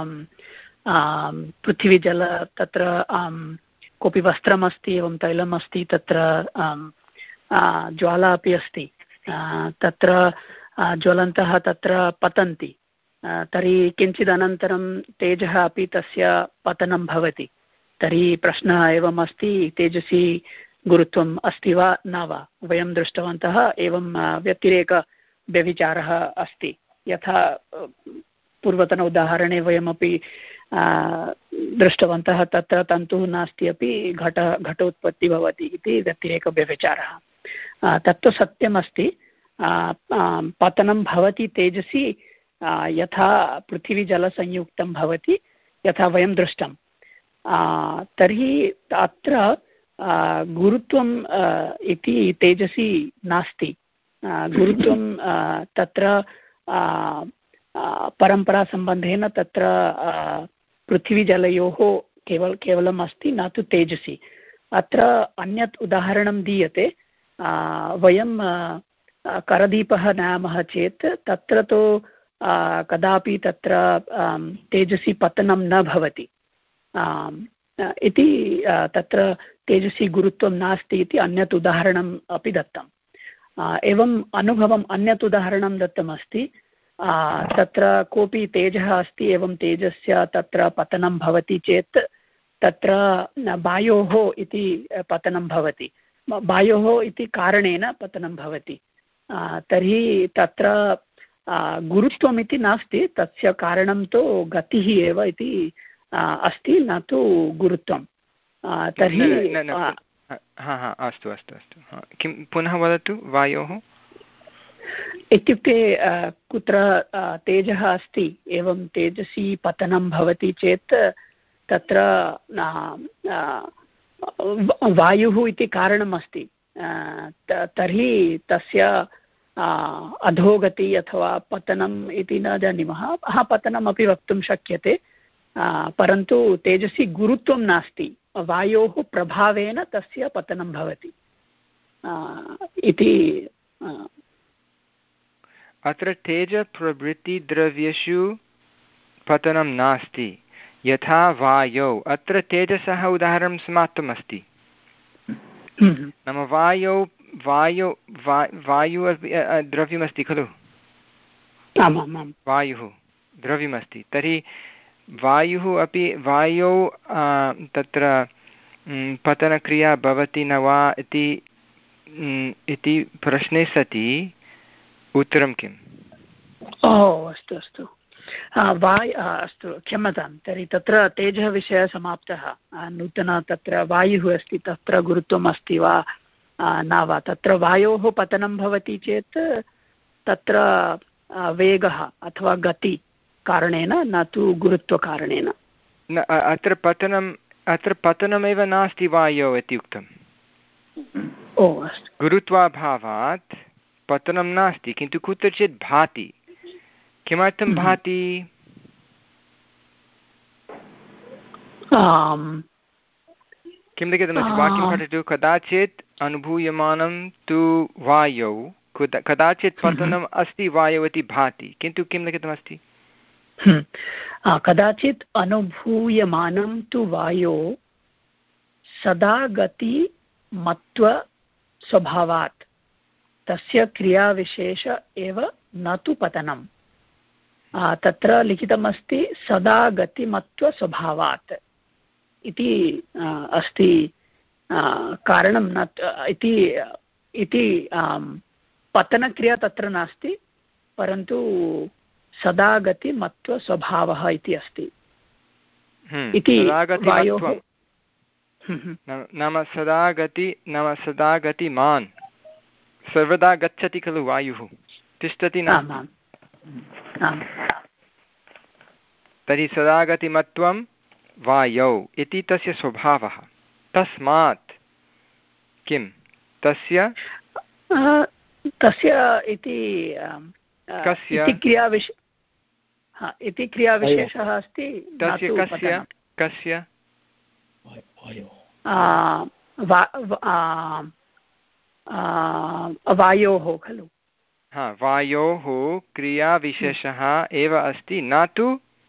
पृथिवीजल तत्र कोऽपि वस्त्रमस्ति एवं तैलम् अस्ति तत्र ज्वाला अपि अस्ति तत्र ज्वलन्तः तत्र पतन्ति तर्हि किञ्चिदनन्तरं तेजः अपि तस्य पतनं भवति। तर्हि प्रश्नः एवम् अस्ति तेजसी गुरुत्वम् अस्ति वा न वा? वयं दृष्टवन्तः एवं व्यतिरेकव्यभिचारः अस्ति। यथा पूर्वतन उदाहरणे वयमपि दृष्टवन्तः तत्र तन्तुः नास्ति अपि घट घटोत्पत्तिः भवति इति व्यतिरेकव्यभिचारः। तत्तु सत्यमस्ति, पतनं भवति तेजसि यथा पृथिवीजलसंयुक्तं भवति यथा वयं दृष्टं। तर्हि अत्र गुरुत्वम् इति तेजसि नास्ति। गुरुत्वं तत्र परम्परासम्बन्धेन तत्र पृथिवीजलयोः केवल केवलम् अस्ति, न तु तेजसि। अत्र अन्यत् उदाहरणं दीयते। वयं करदीपः नयामः चेत् तत्र तु कदापि तत्र तेजसि पतनं न भवति इति तत्र तेजसि गुरुत्वं नास्ति इति अन्यत् उदाहरणम् अपि दत्तम्। एवं अनुभवम् अन्यत् उदाहरणं दत्तमस्ति। तत्र कोऽपि तेजः अस्ति एवं तेजस्य तत्र पतनं भवति चेत् तत्र वायोः इति पतनं भवति, वायोः इति कारणेन पतनं भवति। तर्हि तत्र गुरुत्वम् इति नास्ति, तस्य कारणं तु गतिः एव इति अस्ति, न तु गुरुत्वं। तर्हि अस्तु अस्तु अस्तु किं पुनः वदतु? वायोः इत्युक्ते कुत्र तेजः अस्ति एवं तेजसी पतनं भवति चेत् तत्र वायुः इति कारणम् अस्ति। तर्हि तस्य अधोगति अथवा पतनम् इति न जानीमः। हा, पतनमपि वक्तुं शक्यते, परन्तु तेजसि गुरुत्वं नास्ति, वायोः प्रभावेन तस्य पतनं भवति इति। अत्र तेजप्रभृतिद्रव्येषु पतनं नास्ति यथा वायौ। अत्र तेजसः उदाहरणं समाप्तमस्ति। नाम वायौ वायु वायुः अपि द्रव्यमस्ति खलु वायुः द्रव्यमस्ति तर्हि वायुः अपि वायौ तत्र पतनक्रिया भवति न वा इति इति प्रश्ने सति उत्तरं किम्? ओ अस्तु अस्तु वायु अस्तु क्षम्यतां तर्हि तत्र तेजः विषयः समाप्तः नूतन तत्र वायुः अस्ति तत्र गुरुत्वम् अस्ति वा न वा तत्र वायोः पतनं भवति चेत् तत्र वेगः अथवा गति कारणेन न तु गुरुत्वकारणेन अत्र पतनम् अत्र पतनमेव नास्ति वायौ इति उक्तम् ओ अस्तु गुरुत्वाभावात् पतनं नास्ति किन्तु कुत्रचित् भाति किमर्थं भाति? किं लिखितमस्ति वाक्यं पठतु कदाचित् अनुभूयमानं तु वायौ कदाचित् पतनम् अस्ति वायौ इति भाति किन्तु किं लिखितमस्ति? कदाचित् अनुभूयमानं तु वायो सदा गति मत्व स्वभावात् तस्य क्रियाविशेष एव न तु पतनम् तत्र लिखितमस्ति सदा गतिमत्व स्वभावात् इति अस्ति कारणं न इति इति पतनक्रिया तत्र नास्ति परन्तु सदा गतिमत्व स्वभावः इति अस्ति इति वायोः नाम सदा गति नाम सदा गतिमान् सर्वदा गच्छति खलु वायुः तिष्ठति न तर्हि सदा गतिमत्वं वायौ इति तस्य स्वभावः तस्मात् किं तस्य तस्य इति कस्य क्रियाविश इति क्रियाविशेषः अस्ति तस्य कस्य कस्य वायोः खलु हा वायोः क्रियाविशेषः एव अस्ति न तु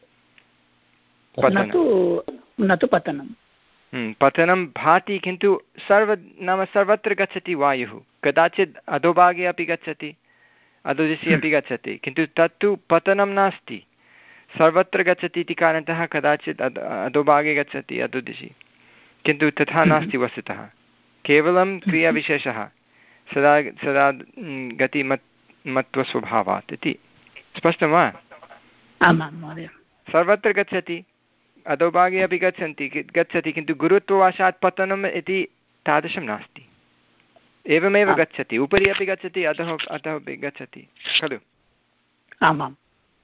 न तु पतनं पतनं भाति किन्तु सर्व नाम सर्वत्र गच्छति वायुः कदाचित् अधोभागे अपि गच्छति अधोदिशि अपि गच्छति किन्तु तत्तु पतनं नास्ति सर्वत्र गच्छति इति कारणतः कदाचित् अध अधोभागे गच्छति अधोदिशि किन्तु तथा नास्ति वस्तुतः केवलं क्रियाविशेषः सदा सदा गतिमत् मत्वस्वभावात् इति स्पष्टं वा? आमां महोदय सर्वत्र गच्छति अधोभागे अपि गच्छन्ति गच्छति किन्तु गुरुत्ववशात् पतनम् इति तादृशं नास्ति एवमेव गच्छति उपरि अपि गच्छति अधः अधः अपि गच्छति खलु? आमाम्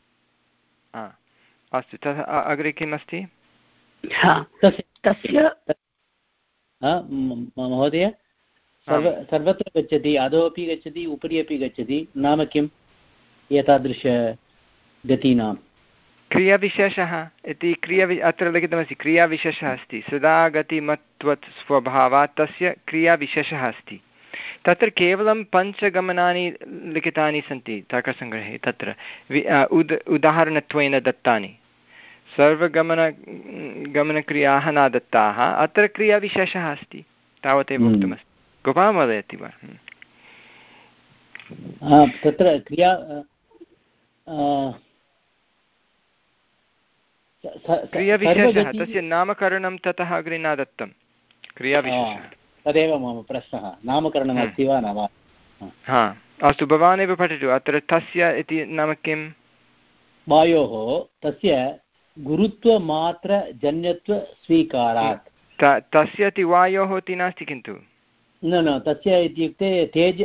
अस्तु तथा अग्रे किम् अस्ति? तस्य महोदय सर्वत्र गच्छति अधोपि गच्छति उपरि अपि गच्छति नाम किम् एतादृशगतीनां क्रियाविशेषः इति क्रिया अत्र लिखितमस्ति क्रियाविशेषः अस्ति सदा गतिमत्वत् स्वभावात् तस्य क्रियाविशेषः अस्ति तत्र केवलं पञ्चगमनानि लिखितानि सन्ति तर्कसङ्ग्रहे तत्र उद उदाहरणत्वेन दत्तानि सर्वगमन गमनक्रियाः न दत्ताः अत्र क्रियाविशेषः अस्ति तावदेव उक्तमस्ति गोपाल वदति वा? तत्र क्रिया क्रियाविशेषः तस्य नामकरणं ततः अग्रे न दत्तं क्रियाविशेषः तदेव मम प्रश्नः नामकरणम् अस्ति वा न वा? हा अस्तु भवान् एव पठतु अत्र तस्य इति नाम किं? वायोः तस्य गुरुत्वमात्रजन्यत्वस्वीकारात् तस्य इति वायोः इति नास्ति किन्तु न न तस्य इत्युक्ते तेज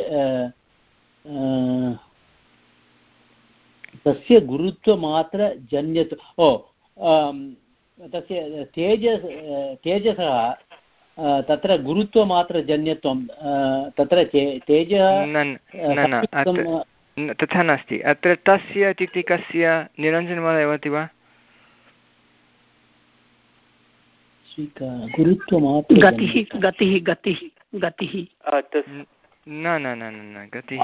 तस्य गुरुत्वमात्रजन्यत्व ओ तस्य तेज तेजसः तत्र गुरुत्वमात्रजन्यत्वं तत्र तेजः तथा नास्ति अत्र तस्य इत्युक्ते कस्य निरञ्जनमहोदय वदति वा? गतिः गतिः गतिः गतिः न न न न गतिः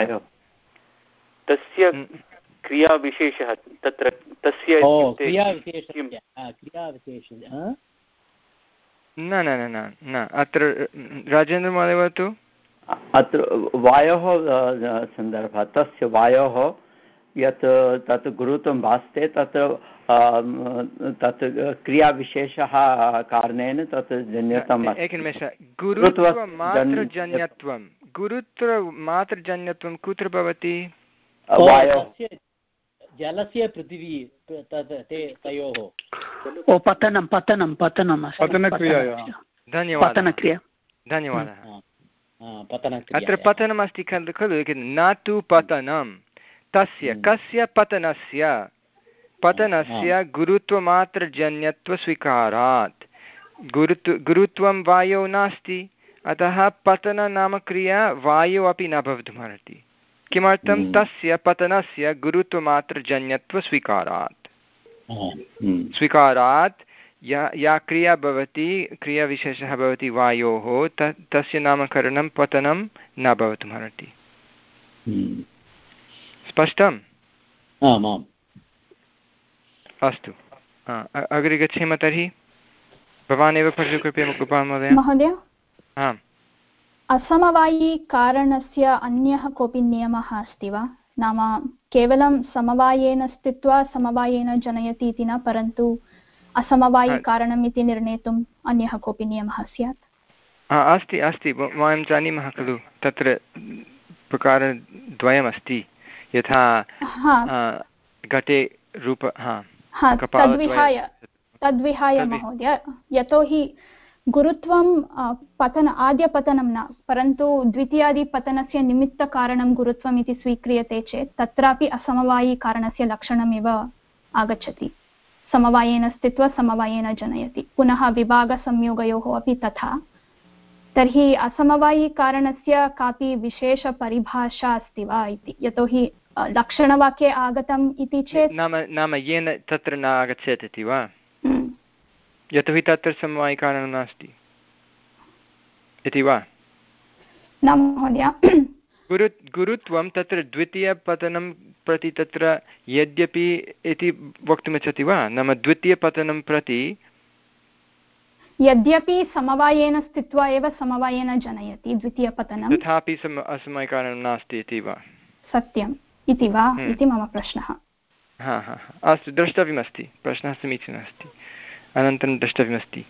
तस्य क्रियाविशेषः तत्र तस्य क्रियाविशेषः न न न न न अत्र राजेन्द्रमहोदय वदतु। अत्र वायोः सन्दर्भः, तस्य वायोः यत् तत् गुरुत्वं भासते तत्र तत् क्रियाविशेषः कारणेन तत् जन्यतम्। एकनिमेषः, गुरुत्वमात्रजन्यत्वं गुरुत्वमात्रजन्यत्वं कुत्र भवति? जलस्य पृथिवी तयोः ओ पतनं पतनं पतनं पतनक्रियायाः। धन्यवादः धन्यवादः। अत्र पतनमस्ति खलु खलु न तु पतनं, तस्य कस्य पतनस्य पतनस्य गुरुत्वमात्रजन्यत्वस्वीकारात्। गुरुत्व गुरुत्वं वायौ नास्ति, अतः पतन नाम क्रिया वायौ अपि न भवितुमर्हति। किमर्थं? तस्य पतनस्य गुरुत्वमात्रजन्यत्वस्वीकारात्। स्वीकारात् या या क्रिया भवति, क्रियाविशेषः भवति वायोः, त तस्य नामकरणं पतनं न भवितुमर्हति। स्पष्टम्? अस्तु, अग्रे गच्छेम तर्हि। भवान् एव पठतु कृपया गोपाल महोदय। महोदय, आम्, असमवायिकारणस्य अन्यः कोऽपि नियमः अस्ति वा? नाम केवलं समवायेन स्थित्वा समवायेन जनयति इति न, परन्तु असमवायिकारणम् इति निर्णेतुम् अन्यः कोऽपि नियमः स्यात्? अस्ति अस्ति, वयं जानीमः खलु तत्र प्रकारद्वयमस्ति। यथा घटे रूप तद्विहाय तद्विहाय महोदय, यतोहि गुरुत्वं पतन आद्यपतनं न, परन्तु द्वितीयादिपतनस्य निमित्तकारणं गुरुत्वम् इति स्वीक्रियते चेत् तत्रापि असमवायिकारणस्य लक्षणमेव आगच्छति। समवायेन स्थित्वा समवायेन जनयति। पुनः विभागसंयोगयोः अपि तथा। तर्हि असमवायिकारणस्य कापि विशेषपरिभाषा अस्ति वा इति, यतोहि लक्षणवाक्ये आगतम् इति चेत् नाम नाम येन तत्र न आगच्छेत् इति वा? यतोहि तत्र समवायिकारणं नास्ति इति वा? न महोदय, गुरु गुरुत्वं तत्र द्वितीयपतनं प्रति तत्र यद्यपि इति वक्तुमिच्छति वा? नाम द्वितीयपतनं प्रति यद्यपि समवायेन स्थित्वा एव समवायेन जनयति द्वितीयपतनं, तथापि सम असमवायिकारणं नास्ति इति वा? सत्यम् इति वा इति मम प्रश्नः। हा हा अस्तु, द्रष्टव्यमस्ति, प्रश्नः समीचीनः अस्ति, अनन्तरं द्रष्टव्यमस्ति।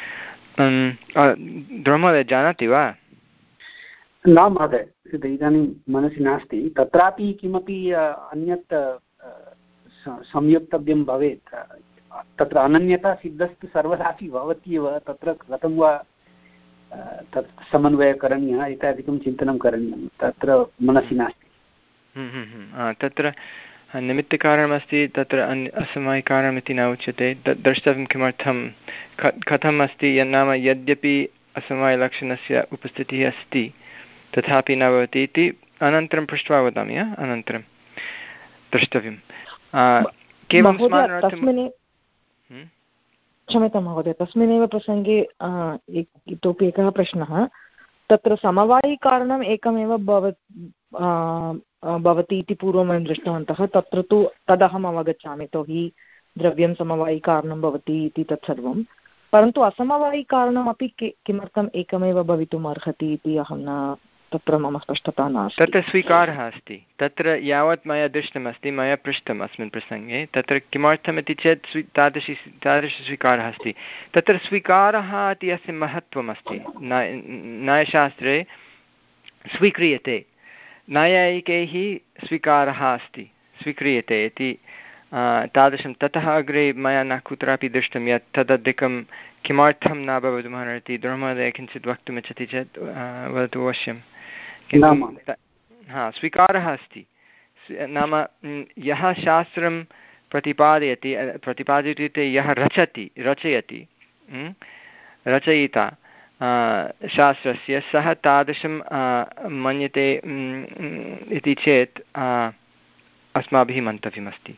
ध्रुवमहोदय जानाति वा? न महोदय, इदानीं मनसि नास्ति। तत्रापि किमपि अन्यत् संयुक्तव्यं भवेत्। तत्र अनन्यता सिद्धस्तु सर्वदापि भवति एव, तत्र कथं वा तत् समन्वयः करणीयः इत्यादिकं चिन्तनं करणीयं, तत्र मनसि नास्ति। तत्र निमित्तकारणमस्ति, तत्र अन्य असमवायिकारणमिति न उच्यते। तत् द्रष्टव्यं किमर्थं कथम् अस्ति। नाम यद्यपि असमवायिलक्षणस्य उपस्थितिः अस्ति तथापि न भवति इति अनन्तरं पृष्ट्वा वदामि। अनन्तरं द्रष्टव्यं केवलं स्मरणार्थं। क्षम्यतां महोदय, तस्मिन्नेव प्रसङ्गे इतोपि एकः प्रश्नः। तत्र समवायिकारणम् एकमेव भवत् भवति इति पूर्वं वयं दृष्टवन्तः। तत्र तु तदहम् अवगच्छामि, यतोहि द्रव्यं समवायिकारणं भवति इति तत्सर्वं, परन्तु असमवायिकारणमपि किमर्थम् एकमेव भवितुम् अर्हति इति अहं न, तत्र मम स्पष्टता नास्ति। तत्र स्वीकारः अस्ति। तत्र यावत् मया दृष्टमस्ति, मया पृष्टम् अस्मिन् प्रसङ्गे, तत्र किमर्थमिति चेत् स्वी तादृशी तादृशस्वीकारः अस्ति। तत्र स्वीकारः इति अस्य महत्त्वमस्ति। न्यायशास्त्रे स्वीक्रियते, नैयायिकैः स्वीकारः अस्ति, स्वीक्रियते इति तादृशं। ततः अग्रे मया न कुत्रापि दृष्टं यत् तदधिकं किमर्थं न भवितुमर्हति। ध्रुवमहोदय किञ्चित् वक्तुमिच्छति चेत् वदतु अवश्यं। किन्तु हा, स्वीकारः अस्ति। नाम यः शास्त्रं प्रतिपादयति प्रतिपादयति ते यः रचति रचयति रचयिता शास्त्रस्य, सः तादृशं मन्यते इति चेत् अस्माभिः मन्तव्यमस्ति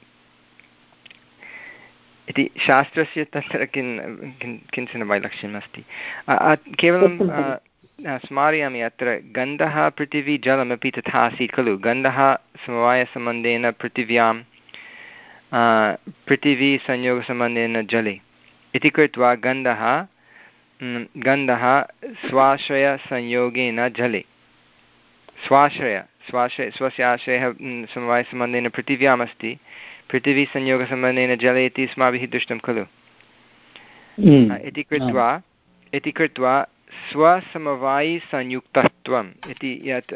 इति। शास्त्रस्य तत्र किं किञ्चन वैलक्ष्यमस्ति। केवलं स्मारयामि, अत्र गन्धः पृथिवी जलमपि तथा आसीत् खलु। गन्धः समवायसम्बन्धेन पृथिव्यां, पृथिवी संयोगसम्बन्धेन जले इति कृत्वा गन्धः गन्धः स्वाश्रयसंयोगेन जले स्वाश्रय स्वाश्रय स्वस्य आश्रयः समवायसम्बन्धेन पृथिव्याम् अस्ति पृथिवीसंयोगसम्बन्धेन जले इति अस्माभिः दृष्टं खलु इति कृत्वा इति कृत्वा स्वसमवायिसंयुक्तत्वम् इति यत्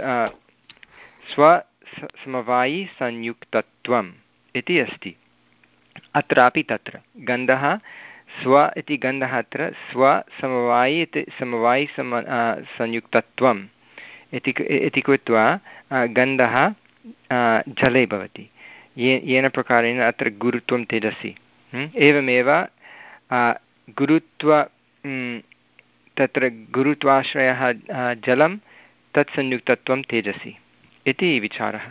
स्वसमवायिसंयुक्तत्वम् इति अस्ति अत्रापि तत्र गन्धः स्व इति गन्धः अत्र स्वसमवायि इति समवायिसम संयुक्तत्वम् इति इति कृत्वा गन्धः जले भवति ये येन प्रकारेण अत्र गुरुत्वं तेजसि एवमेव गुरुत्व तत्र गुरुत्वाश्रयः जलं तत्संयुक्तत्वं तेजसि इति विचारः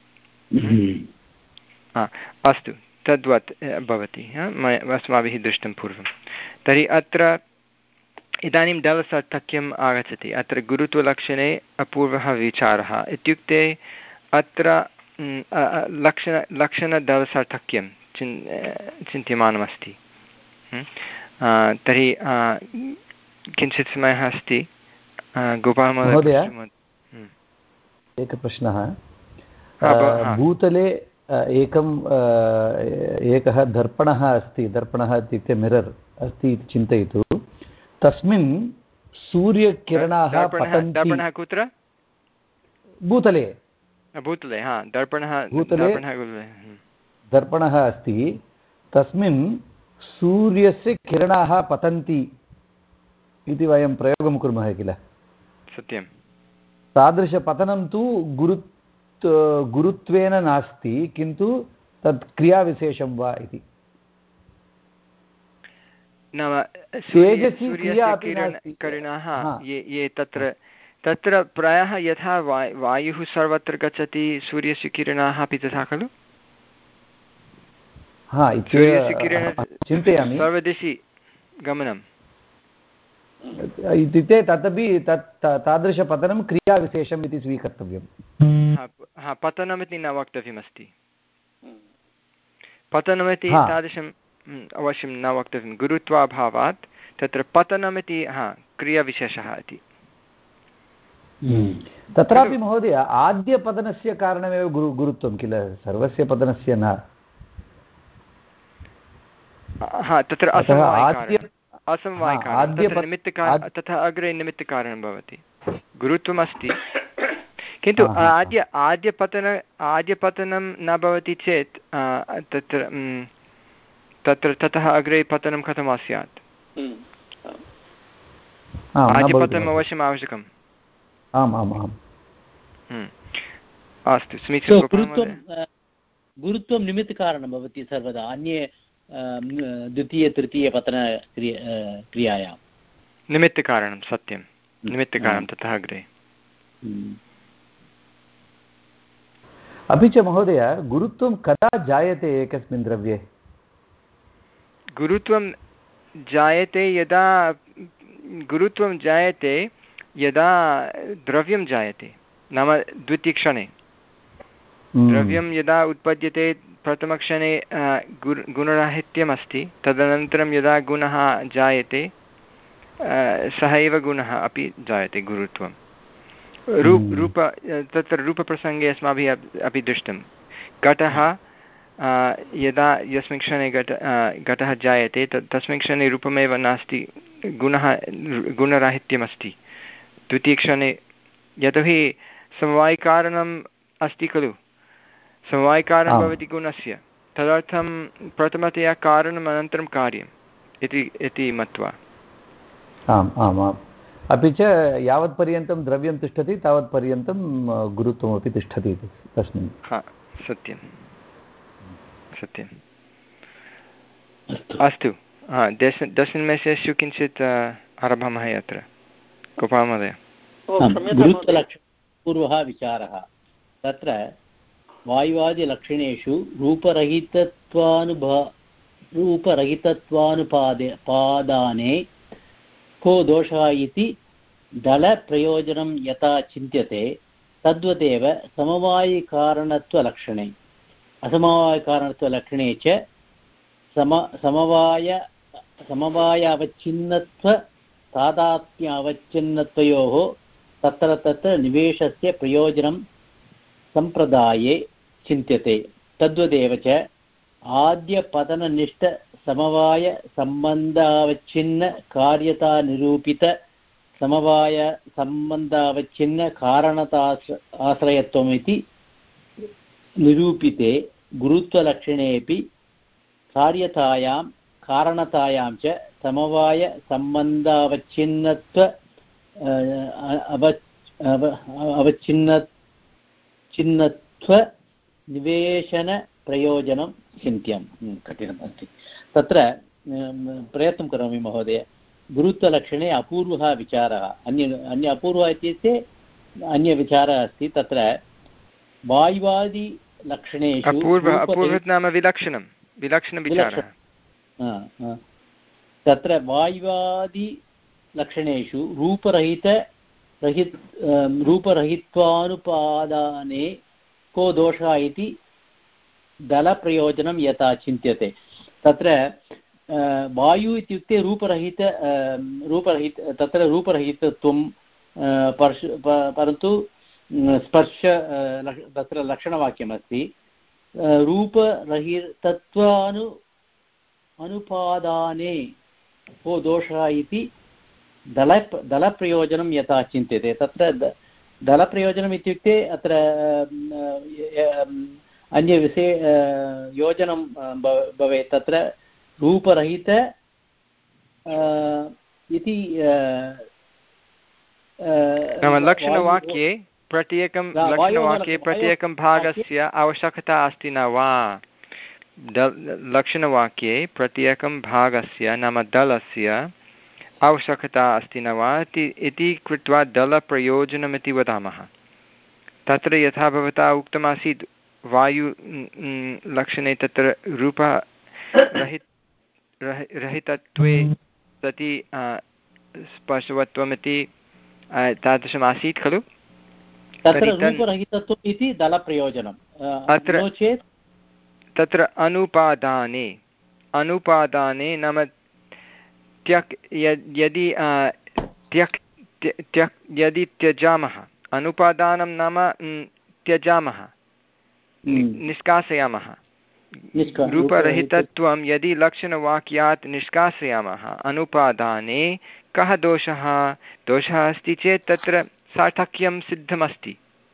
अस्तु तद्वत् भवति अस्माभिः दृष्टं पूर्वं तर्हि अत्र इदानीं दलसार्थक्यम् आगच्छति अत्र गुरुत्वलक्षणे अपूर्वः विचारः इत्युक्ते अत्र लक्षण लक्षणदलसार्थक्यं चिन् चिन्त्यमानमस्ति तर्हि किञ्चित् समयः अस्ति गोपालमहोदय एकः प्रश्नः भूतले एकम् एकः दर्पणः अस्ति दर्पणः इत्युक्ते मिरर् अस्ति इति चिन्तयतु तस्मिन् सूर्यकिरणाः पतन्ति कुत्र भूतले भूतले हा दर्पणः भूतले दर्पणः अस्ति तस्मिन् सूर्यस्य किरणाः पतन्ति इति वयं प्रयोगं कुर्मः किल सत्यं तादृशपतनं तु गुरु गुरुत्वेन नास्ति किन्तु तत् क्रियाविशेषं वा इति नाम सूर्यकिरणाः ये ये तत्र तत्र प्रायः यथा वायुः सर्वत्र गच्छति सूर्यस्य किरणाः अपि तथा खलु सूर्यस्य किरणं चिन्तयामि सर्वदिशि गमनम् इत्युक्ते तदपि तत् तादृशपतनं क्रियाविशेषम् इति स्वीकर्तव्यं हा पतनमिति न वक्तव्यमस्ति पतनमिति तादृशम् अवश्यं न वक्तव्यं गुरुत्वाभावात् तत्र पतनमिति हा क्रियाविशेषः इति तत्रापि महोदय आद्यपतनस्य कारणमेव गुरु गुरुत्वं किल सर्वस्य पतनस्य न हा तत्र असमवायिकारणम् असमवायिकारणं निमित्तकारणं तथा अग्रे निमित्तकारणं भवति गुरुत्वमस्ति किन्तु आद्य आद्यपतन आद्यपतनं न भवति चेत् तत्र तत्र ततः अग्रे पतनं कथं स्यात् आद्यपतनम् अवश्यम् आवश्यकम् आम् आम् आम् अस्तु समीचीनं गुरुत्वं निमित्तकारणं भवति सर्वदा अन्ये द्वितीयतृतीयपतन क्रियायां निमित्तकारणं सत्यं निमित्तकारणं ततः अग्रे अपि च महोदय गुरुत्वं कदा जायते एकस्मिन् द्रव्ये गुरुत्वं जायते यदा गुरुत्वं जायते यदा द्रव्यं जायते नाम द्वितीयक्षणे द्रव्यं यदा उत्पद्यते प्रथमक्षणे गुणराहित्यमस्ति तदनन्तरं यदा गुणः जायते सः एव गुणः अपि जायते गुरुत्वं रूप रूप तत्र रूपप्रसङ्गे अस्माभिः अपि दृष्टं घटः यदा यस्मिन् क्षणे घट घटः जायते तत् तस्मिन् क्षणे रूपमेव नास्ति गुणः गुणराहित्यमस्ति द्वितीयक्षणे यतोहि समवायिकारणम् अस्ति खलु समवायिकारणं भवति गुणस्य तदर्थं प्रथमतया कारणम् अनन्तरं कार्यम् इति इति मत्वा आम् आम् आम् अपि च यावत्पर्यन्तं द्रव्यं तिष्ठति तावत्पर्यन्तं गुरुत्वमपि तिष्ठति तस्मिन् हा सत्यं सत्यम् अस्तु हा दश दशनिमेषेषु किञ्चित् आरभामः अत्र गोपालमहोदय गुरुत्वलक्षपूर्वः विचारः तत्र वायुवादिलक्षणेषु रूपरहितत्वानुभा रूपरहितत्वानुपादे पादाने को दोषः इति दलप्रयोजनं यथा चिन्त्यते तद्वदेव समवायिकारणत्वलक्षणे असमवायिकारणत्वलक्षणे च सम समवाय समवायावच्छिन्नत्व तादात्म्यावच्छिन्नत्वयोः तत्र तत्र निवेशस्य प्रयोजनं सम्प्रदाये चिन्त्यते। तद्वदेव च आद्यपतननिष्ठसमवायसम्बन्धावच्छिन्न कार्यतानिरूपित समवायसम्बन्धावच्छिन्न कारणताश्र आश्रयत्वमिति निरूपिते गुरुत्वलक्षणेऽपि कार्यतायां कारणतायां च समवायसम्बन्धावच्छिन्नत्व अव अवच्छिन्न चिन्नत्व निवेशनप्रयोजनं चिन्त्यं। कठिनम् अस्ति। तत्र प्रयत्नं करोमि महोदय। गुरुत्वलक्षणे अपूर्वः विचारः, अन्य अन्य अपूर्वः इत्युक्ते अन्यविचारः अस्ति। तत्र वायुवादिलक्षणेषु नाम विलक्षणं विलक्षणविचारः। तत्र वायुवादिलक्षणेषु रूपरहित रहित रूपरहित्वानुपादाने को दोषः इति दलप्रयोजनं यथा चिन्त्यते। तत्र वायु इत्युक्ते रूपरहित रूपरहित तत्र रूपरहितत्वं परन्तु स्पर्श तत्र लक्षणवाक्यमस्ति। रूपरहितत्वानु अनुपादाने को दोषः इति दल दलप्रयोजनं यथा चिन्त्यते। तत्र दलप्रयोजनम् इत्युक्ते अत्र अन्यविषये योजनं भवेत्। तत्र रूपरहित इति नाम लक्षणवाक्ये प्रत्येकं लक्षणवाक्ये प्रत्येकं भागस्य आवश्यकता अस्ति न वा? लक्षणवाक्ये प्रत्येकं भागस्य नाम दलस्य आवश्यकता अस्ति न वा इति कृत्वा दलप्रयोजनमिति वदामः। तत्र यथा भवता उक्तमासीत् वायु लक्षणे तत्र रूपरहित रहितत्वे सति स्पर्शवत्वमिति तादृशमासीत् खलु? तत्र रूपरहितत्वम् इति दलप्रयोजनम्। अत्र चेत् तत्र अनुपादाने अनुपादाने नाम त्यक् यदि त्यक् त्यक् यदि त्यजामः, अनुपादानं नाम त्यजामः, निष्कासयामः। रूपरहितत्वं यदि लक्षणवाक्यात् निष्कासयामः अनुपादाने कः दोषः? दोषः अस्ति चेत् तत्र सार्थक्यं सिद्धमस्ति,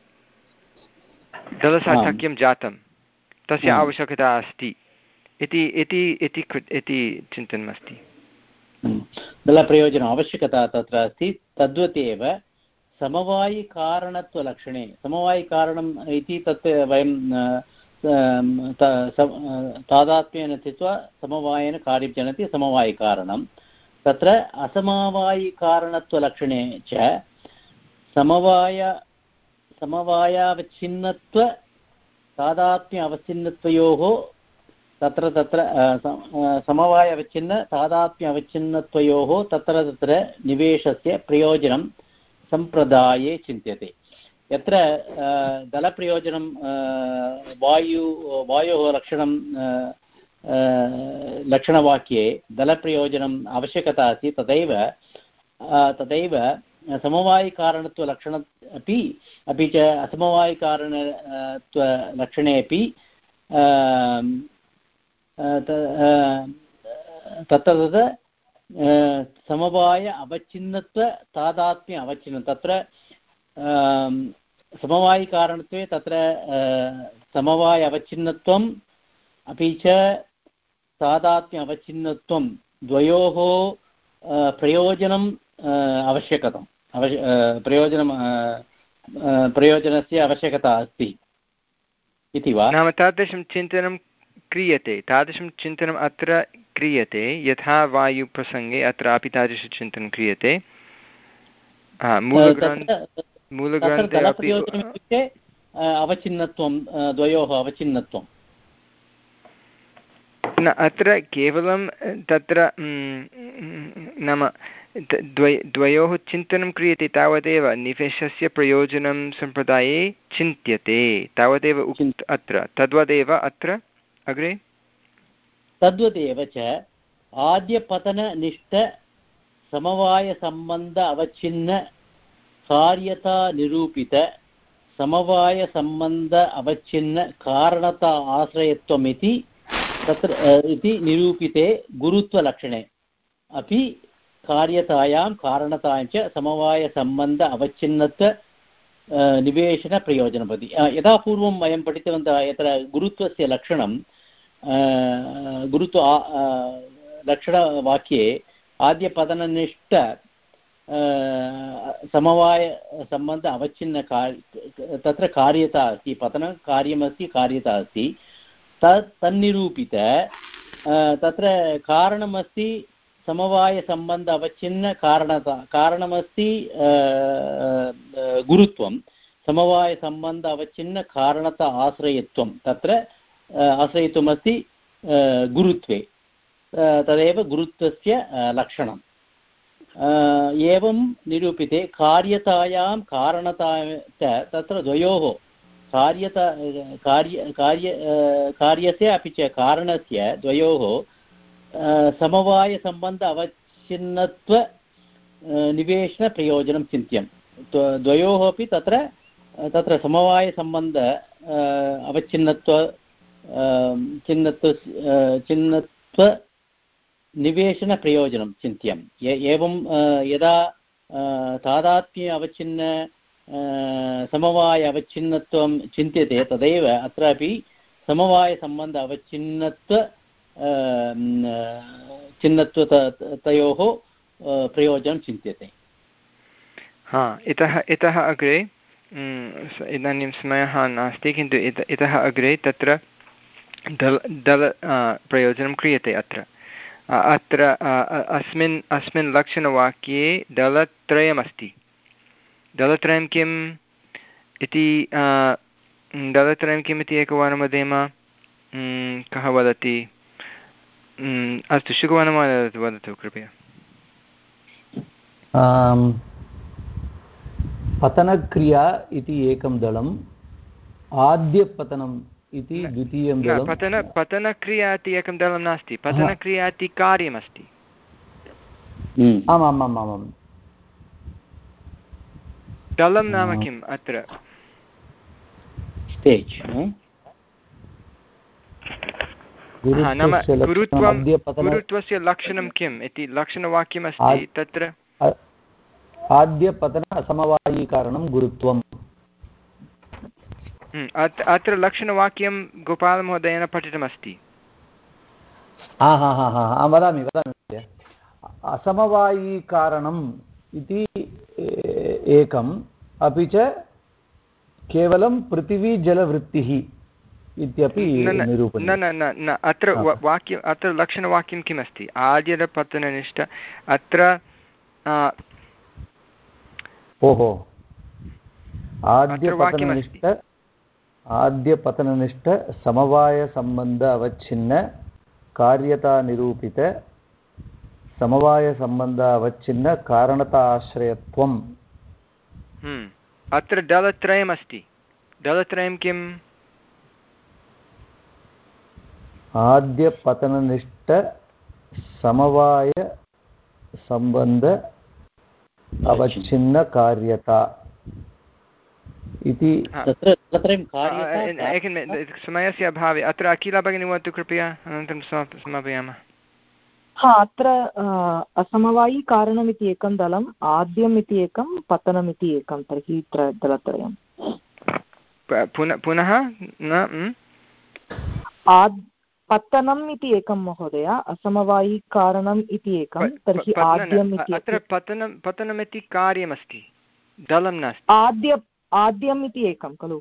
दलसार्थक्यं जातं, तस्य आवश्यकता अस्ति इति इति इति चिन्तनमस्ति। दलप्रयोजनम् आवश्यकता तत्र अस्ति। तद्वत् एव समवायिकारणत्वलक्षणे समवायिकारणम् इति तत् वयं तादात्म्येन स्थित्वा समवायेन कार्यं जनति समवायिकारणं। तत्र असमवायिकारणत्वलक्षणे च समवाय समवायावच्छिन्नत्व तादात्म्य अवच्छिन्नत्वयोः तत्र तत्र समवायावच्छिन्न तादात्म्य अवच्छिन्नत्वयोः तत्र तत्र निवेशस्य प्रयोजनं सम्प्रदाये चिन्त्यते। यत्र दलप्रयोजनं वायु वायोः लक्षणं लक्षणवाक्ये दलप्रयोजनम् आवश्यकता अस्ति, तदैव तदैव समवायिकारणत्वलक्षण अपि अपि च असमवायिकारणत्वलक्षणे अपि तत्र तत्र समवाय अवच्छिन्नत्व तादात्म्य अवच्छिन्न तत्र समवायिकारणत्वे तत्र समवाय अवच्छिन्नत्वम् अपि च तादात्म्य अवच्छिन्नत्वं द्वयोः प्रयोजनम् आवश्यकता अवश्य प्रयोजनं प्रयोजनस्य आवश्यकता अस्ति इति वा? नाम तादृशं चिन्तनं क्रियते, तादृशं चिन्तनम् अत्र क्रियते। यथा वायुप्रसङ्गे अत्रापि तादृशचिन्तनं क्रियते। मूलग्रन्थे मूलग्रन्थे अपि अवच्छिन्नत्वं द्वयोः अवच्छिन्नत्वं न अत्र केवलं तत्र नाम द्वय द्वयोः चिन्तनं क्रियते तावदेव। निवेशस्य प्रयोजनं सम्प्रदाये चिन्त्यते तावदेव उक्त अत्र। तद्वदेव अत्र अग्रे तद्वदेव च आद्यपतननिष्ठ समवायसम्बन्ध अवच्छिन्न कार्यता निरूपित समवायसम्बन्ध अवच्छिन्न कारणता आश्रयत्वमिति तत्र इति निरूपिते गुरुत्वलक्षणे अपि कार्यतायां कारणतायां च समवायसम्बन्ध अवच्छिन्नत्व निवेशनप्रयोजनपति यदा पूर्वं वयं पठितवन्तः यत्र गुरुत्वस्य लक्षणं गुरुत्व लक्षणवाक्ये आद्यपतननिष्ठ समवायसम्बन्ध अवच्छिन्न तत्र कार्यता अस्ति पतनं कार्यमस्ति कार्यता अस्ति तत् तन्निरूपित तत्र कारणमस्ति समवायसम्बन्ध अवच्छिन्न कारणता कारणमस्ति गुरुत्वं समवायसम्बन्ध अवच्छिन्न कारणता आश्रयत्वं तत्र आश्रयत्वमस्ति गुरुत्वे तदेव गुरुत्वस्य लक्षणम् एवं निरूपिते कार्यतायां कारणता च तत्र द्वयोः कार्यता कार्य कार्य कार्यस्य अपि च कारणस्य द्वयोः समवायसम्बन्ध अवच्छिन्नत्व निवेशनप्रयोजनं चिन्त्यं द्वयोः अपि तत्र तत्र समवायसम्बन्ध अवच्छिन्नत्व चिन्नत्व चिन्नत्व निवेशनप्रयोजनं चिन्त्यं एवं यदा तादात्म्य अवच्छिन्न समवाय अवच्छिन्नत्वं चिन्त्यते तदैव अत्रापि समवायसम्बन्ध अवच्छिन्नत्व चिन्नत्व तयोः प्रयोजनं चिन्त्यते हा इतः इतः अग्रे इदानीं समयः नास्ति किन्तु इत इतः अग्रे तत्र दल दल प्रयोजनं क्रियते अत्र अत्र अस्मिन् अस्मिन् लक्षणवाक्ये दलत्रयमस्ति दलत्रयं किम् इति दलत्रयं किम् इति एकवारं वदेम कः वदति अस्तु शुकवानं वदतु वदतु कृपया पतनक्रिया इति एकं दलम् आद्यपतनम् इति द्वितीयं दलं पतन पतनक्रिया इति एकं दलं नास्ति पतनक्रिया इति कार्यमस्ति आम् आम् आम् आम् दलं नाम किम् अत्र स्टेज् नाम गुरुत्वं गुरुत्वस्य लक्षणं किम् इति लक्षणवाक्यमस्ति तत्र आद्यपतनसमवायीकारणं गुरुत्वम् अत्र लक्षणवाक्यं गोपालमहोदयेन पठितमस्ति हा हा हा हा वदामि वदामि असमवायीकारणम् इति एकम् अपि च केवलं पृथिवीजलवृत्तिः इत्यपि निरूपणं न न न न अत्र वाक्यम् अत्र लक्षणवाक्यं किमस्ति आद्यपतननिष्ठ अत्र ओहो आद्यपतननिष्ठ आद्यपतननिष्ठ समवायसम्बन्ध अवच्छिन्न कार्यता निरूपित समवायसम्बन्ध अवच्छिन्न कारणता आश्रयत्वम् अत्र दलत्रयमस्ति दलत्रयं किम् आद्यपतननिष्ठ समवायसम्बन्ध अवच्छिन्न कार्यता इति समयस्य अभावे अत्र अखिला भगिनी वदतु कृपया अनन्तरं समापयामः हा अत्र असमवायिकारणमिति एकं दलम् आद्यम् इति एकं पतनम् इति एकं तर्हि दलत्रयं पुनः न पतनम् इति एकं महोदय असमवायिकारणम् इति एकं तर्हि आद्यम् इति अत्र पतनं पतनमिति कार्यमस्ति दलं नास्ति आद्य आद्यम् इति एकं खलु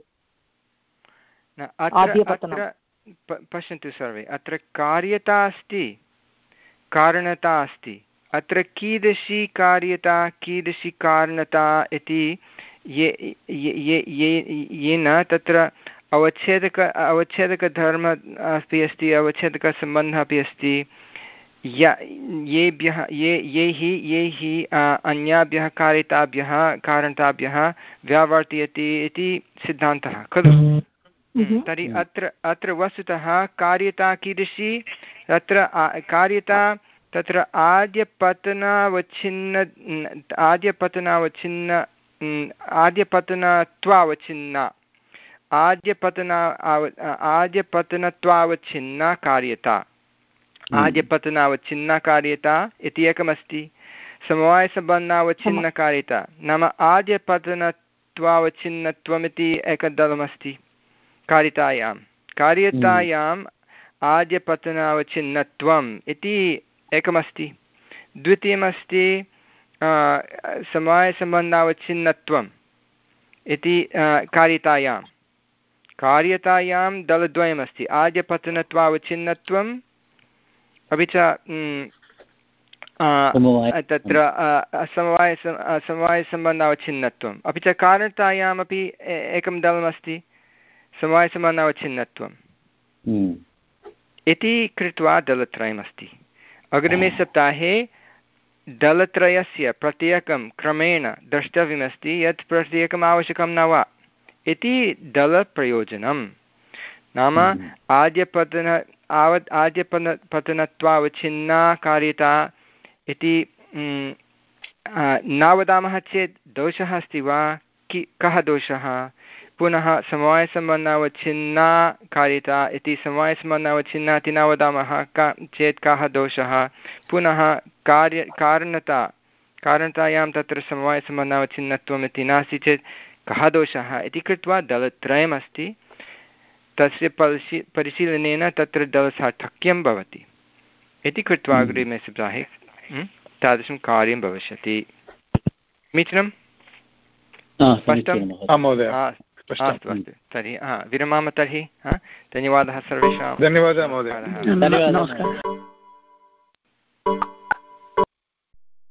अत्र पश्यन्तु सर्वे अत्र कार्यता अस्ति कारणता अस्ति अत्र कीदृशी कार्यता कीदृशी कारणता इति ये येन तत्र अवच्छेदक अवच्छेदकधर्म अपि अस्ति अवच्छेदकसम्बन्धः अपि अस्ति येभ्यः ये यैः यैः अन्याभ्यः कारिताभ्यः कारणताभ्यः व्यावर्तयति इति सिद्धान्तः खलु तर्हि अत्र अत्र वस्तुतः कार्यता कीदृशी तत्र कार्यता तत्र आद्यपतनावच्छिन्न आद्यपतनावच्छिन्न आद्यपतनत्वावच्छिन्ना आद्यपतना आद्यपतनत्वावच्छिन्ना कार्यता आद्यपतनावच्छिन्ना कार्यता इति एकमस्ति। समवायसम्बन्धावच्छिन्नकार्यता नाम आद्यपतनत्वावच्छिन्नत्वमिति एकदलमस्ति कारितायां। कार्यतायाम् आद्यपतनावच्छिन्नत्वम् इति एकमस्ति। द्वितीयमस्ति समवायसम्बन्धावच्छिन्नत्वम् इति कार्यतायां। कार्यतायां दलद्वयमस्ति आद्यपतनत्वावच्छिन्नत्वम् अपि च तत्र समवाय समवायसम्बन्धावच्छिन्नत्वम् अपि च कारणतायामपि एकं दलमस्ति समवायसम्बन्धावच्छिन्नत्वम् इति कृत्वा दलत्रयमस्ति। अग्रिमे सप्ताहे दलत्रयस्य प्रत्येकं क्रमेण द्रष्टव्यमस्ति यत् प्रत्येकम् आवश्यकं न वा इति दलप्रयोजनं। नाम आद्यपतन आवत् आद्यपन पतनत्वावच्छिन्ना कार्यता इति न वदामः चेत् दोषः अस्ति वा कि कः दोषः? पुनः समवायसम्बन्धावच्छिन्ना कार्यता इति समवायसम्बन्धावच्छिन्ना इति न वदामः का चेत् कः दोषः? पुनः कार्य कारणता कारणतायां तत्र समवायसम्बन्धावच्छिन्नत्वम् इति नास्ति चेत् कः दोषः इति कृत्वा दलत्रयमस्ति। तस्य परिशी परिशीलनेन तत्र दलसार्थक्यं भवति इति कृत्वा अग्रिमे सप्ताहे तादृशं कार्यं भविष्यति। समीचीनं? स्पष्टम्? अस्तु अस्तु तर्हि विरमामः तर्हि। धन्यवादः सर्वेषां। धन्यवादः महोदय। नमस्कारः।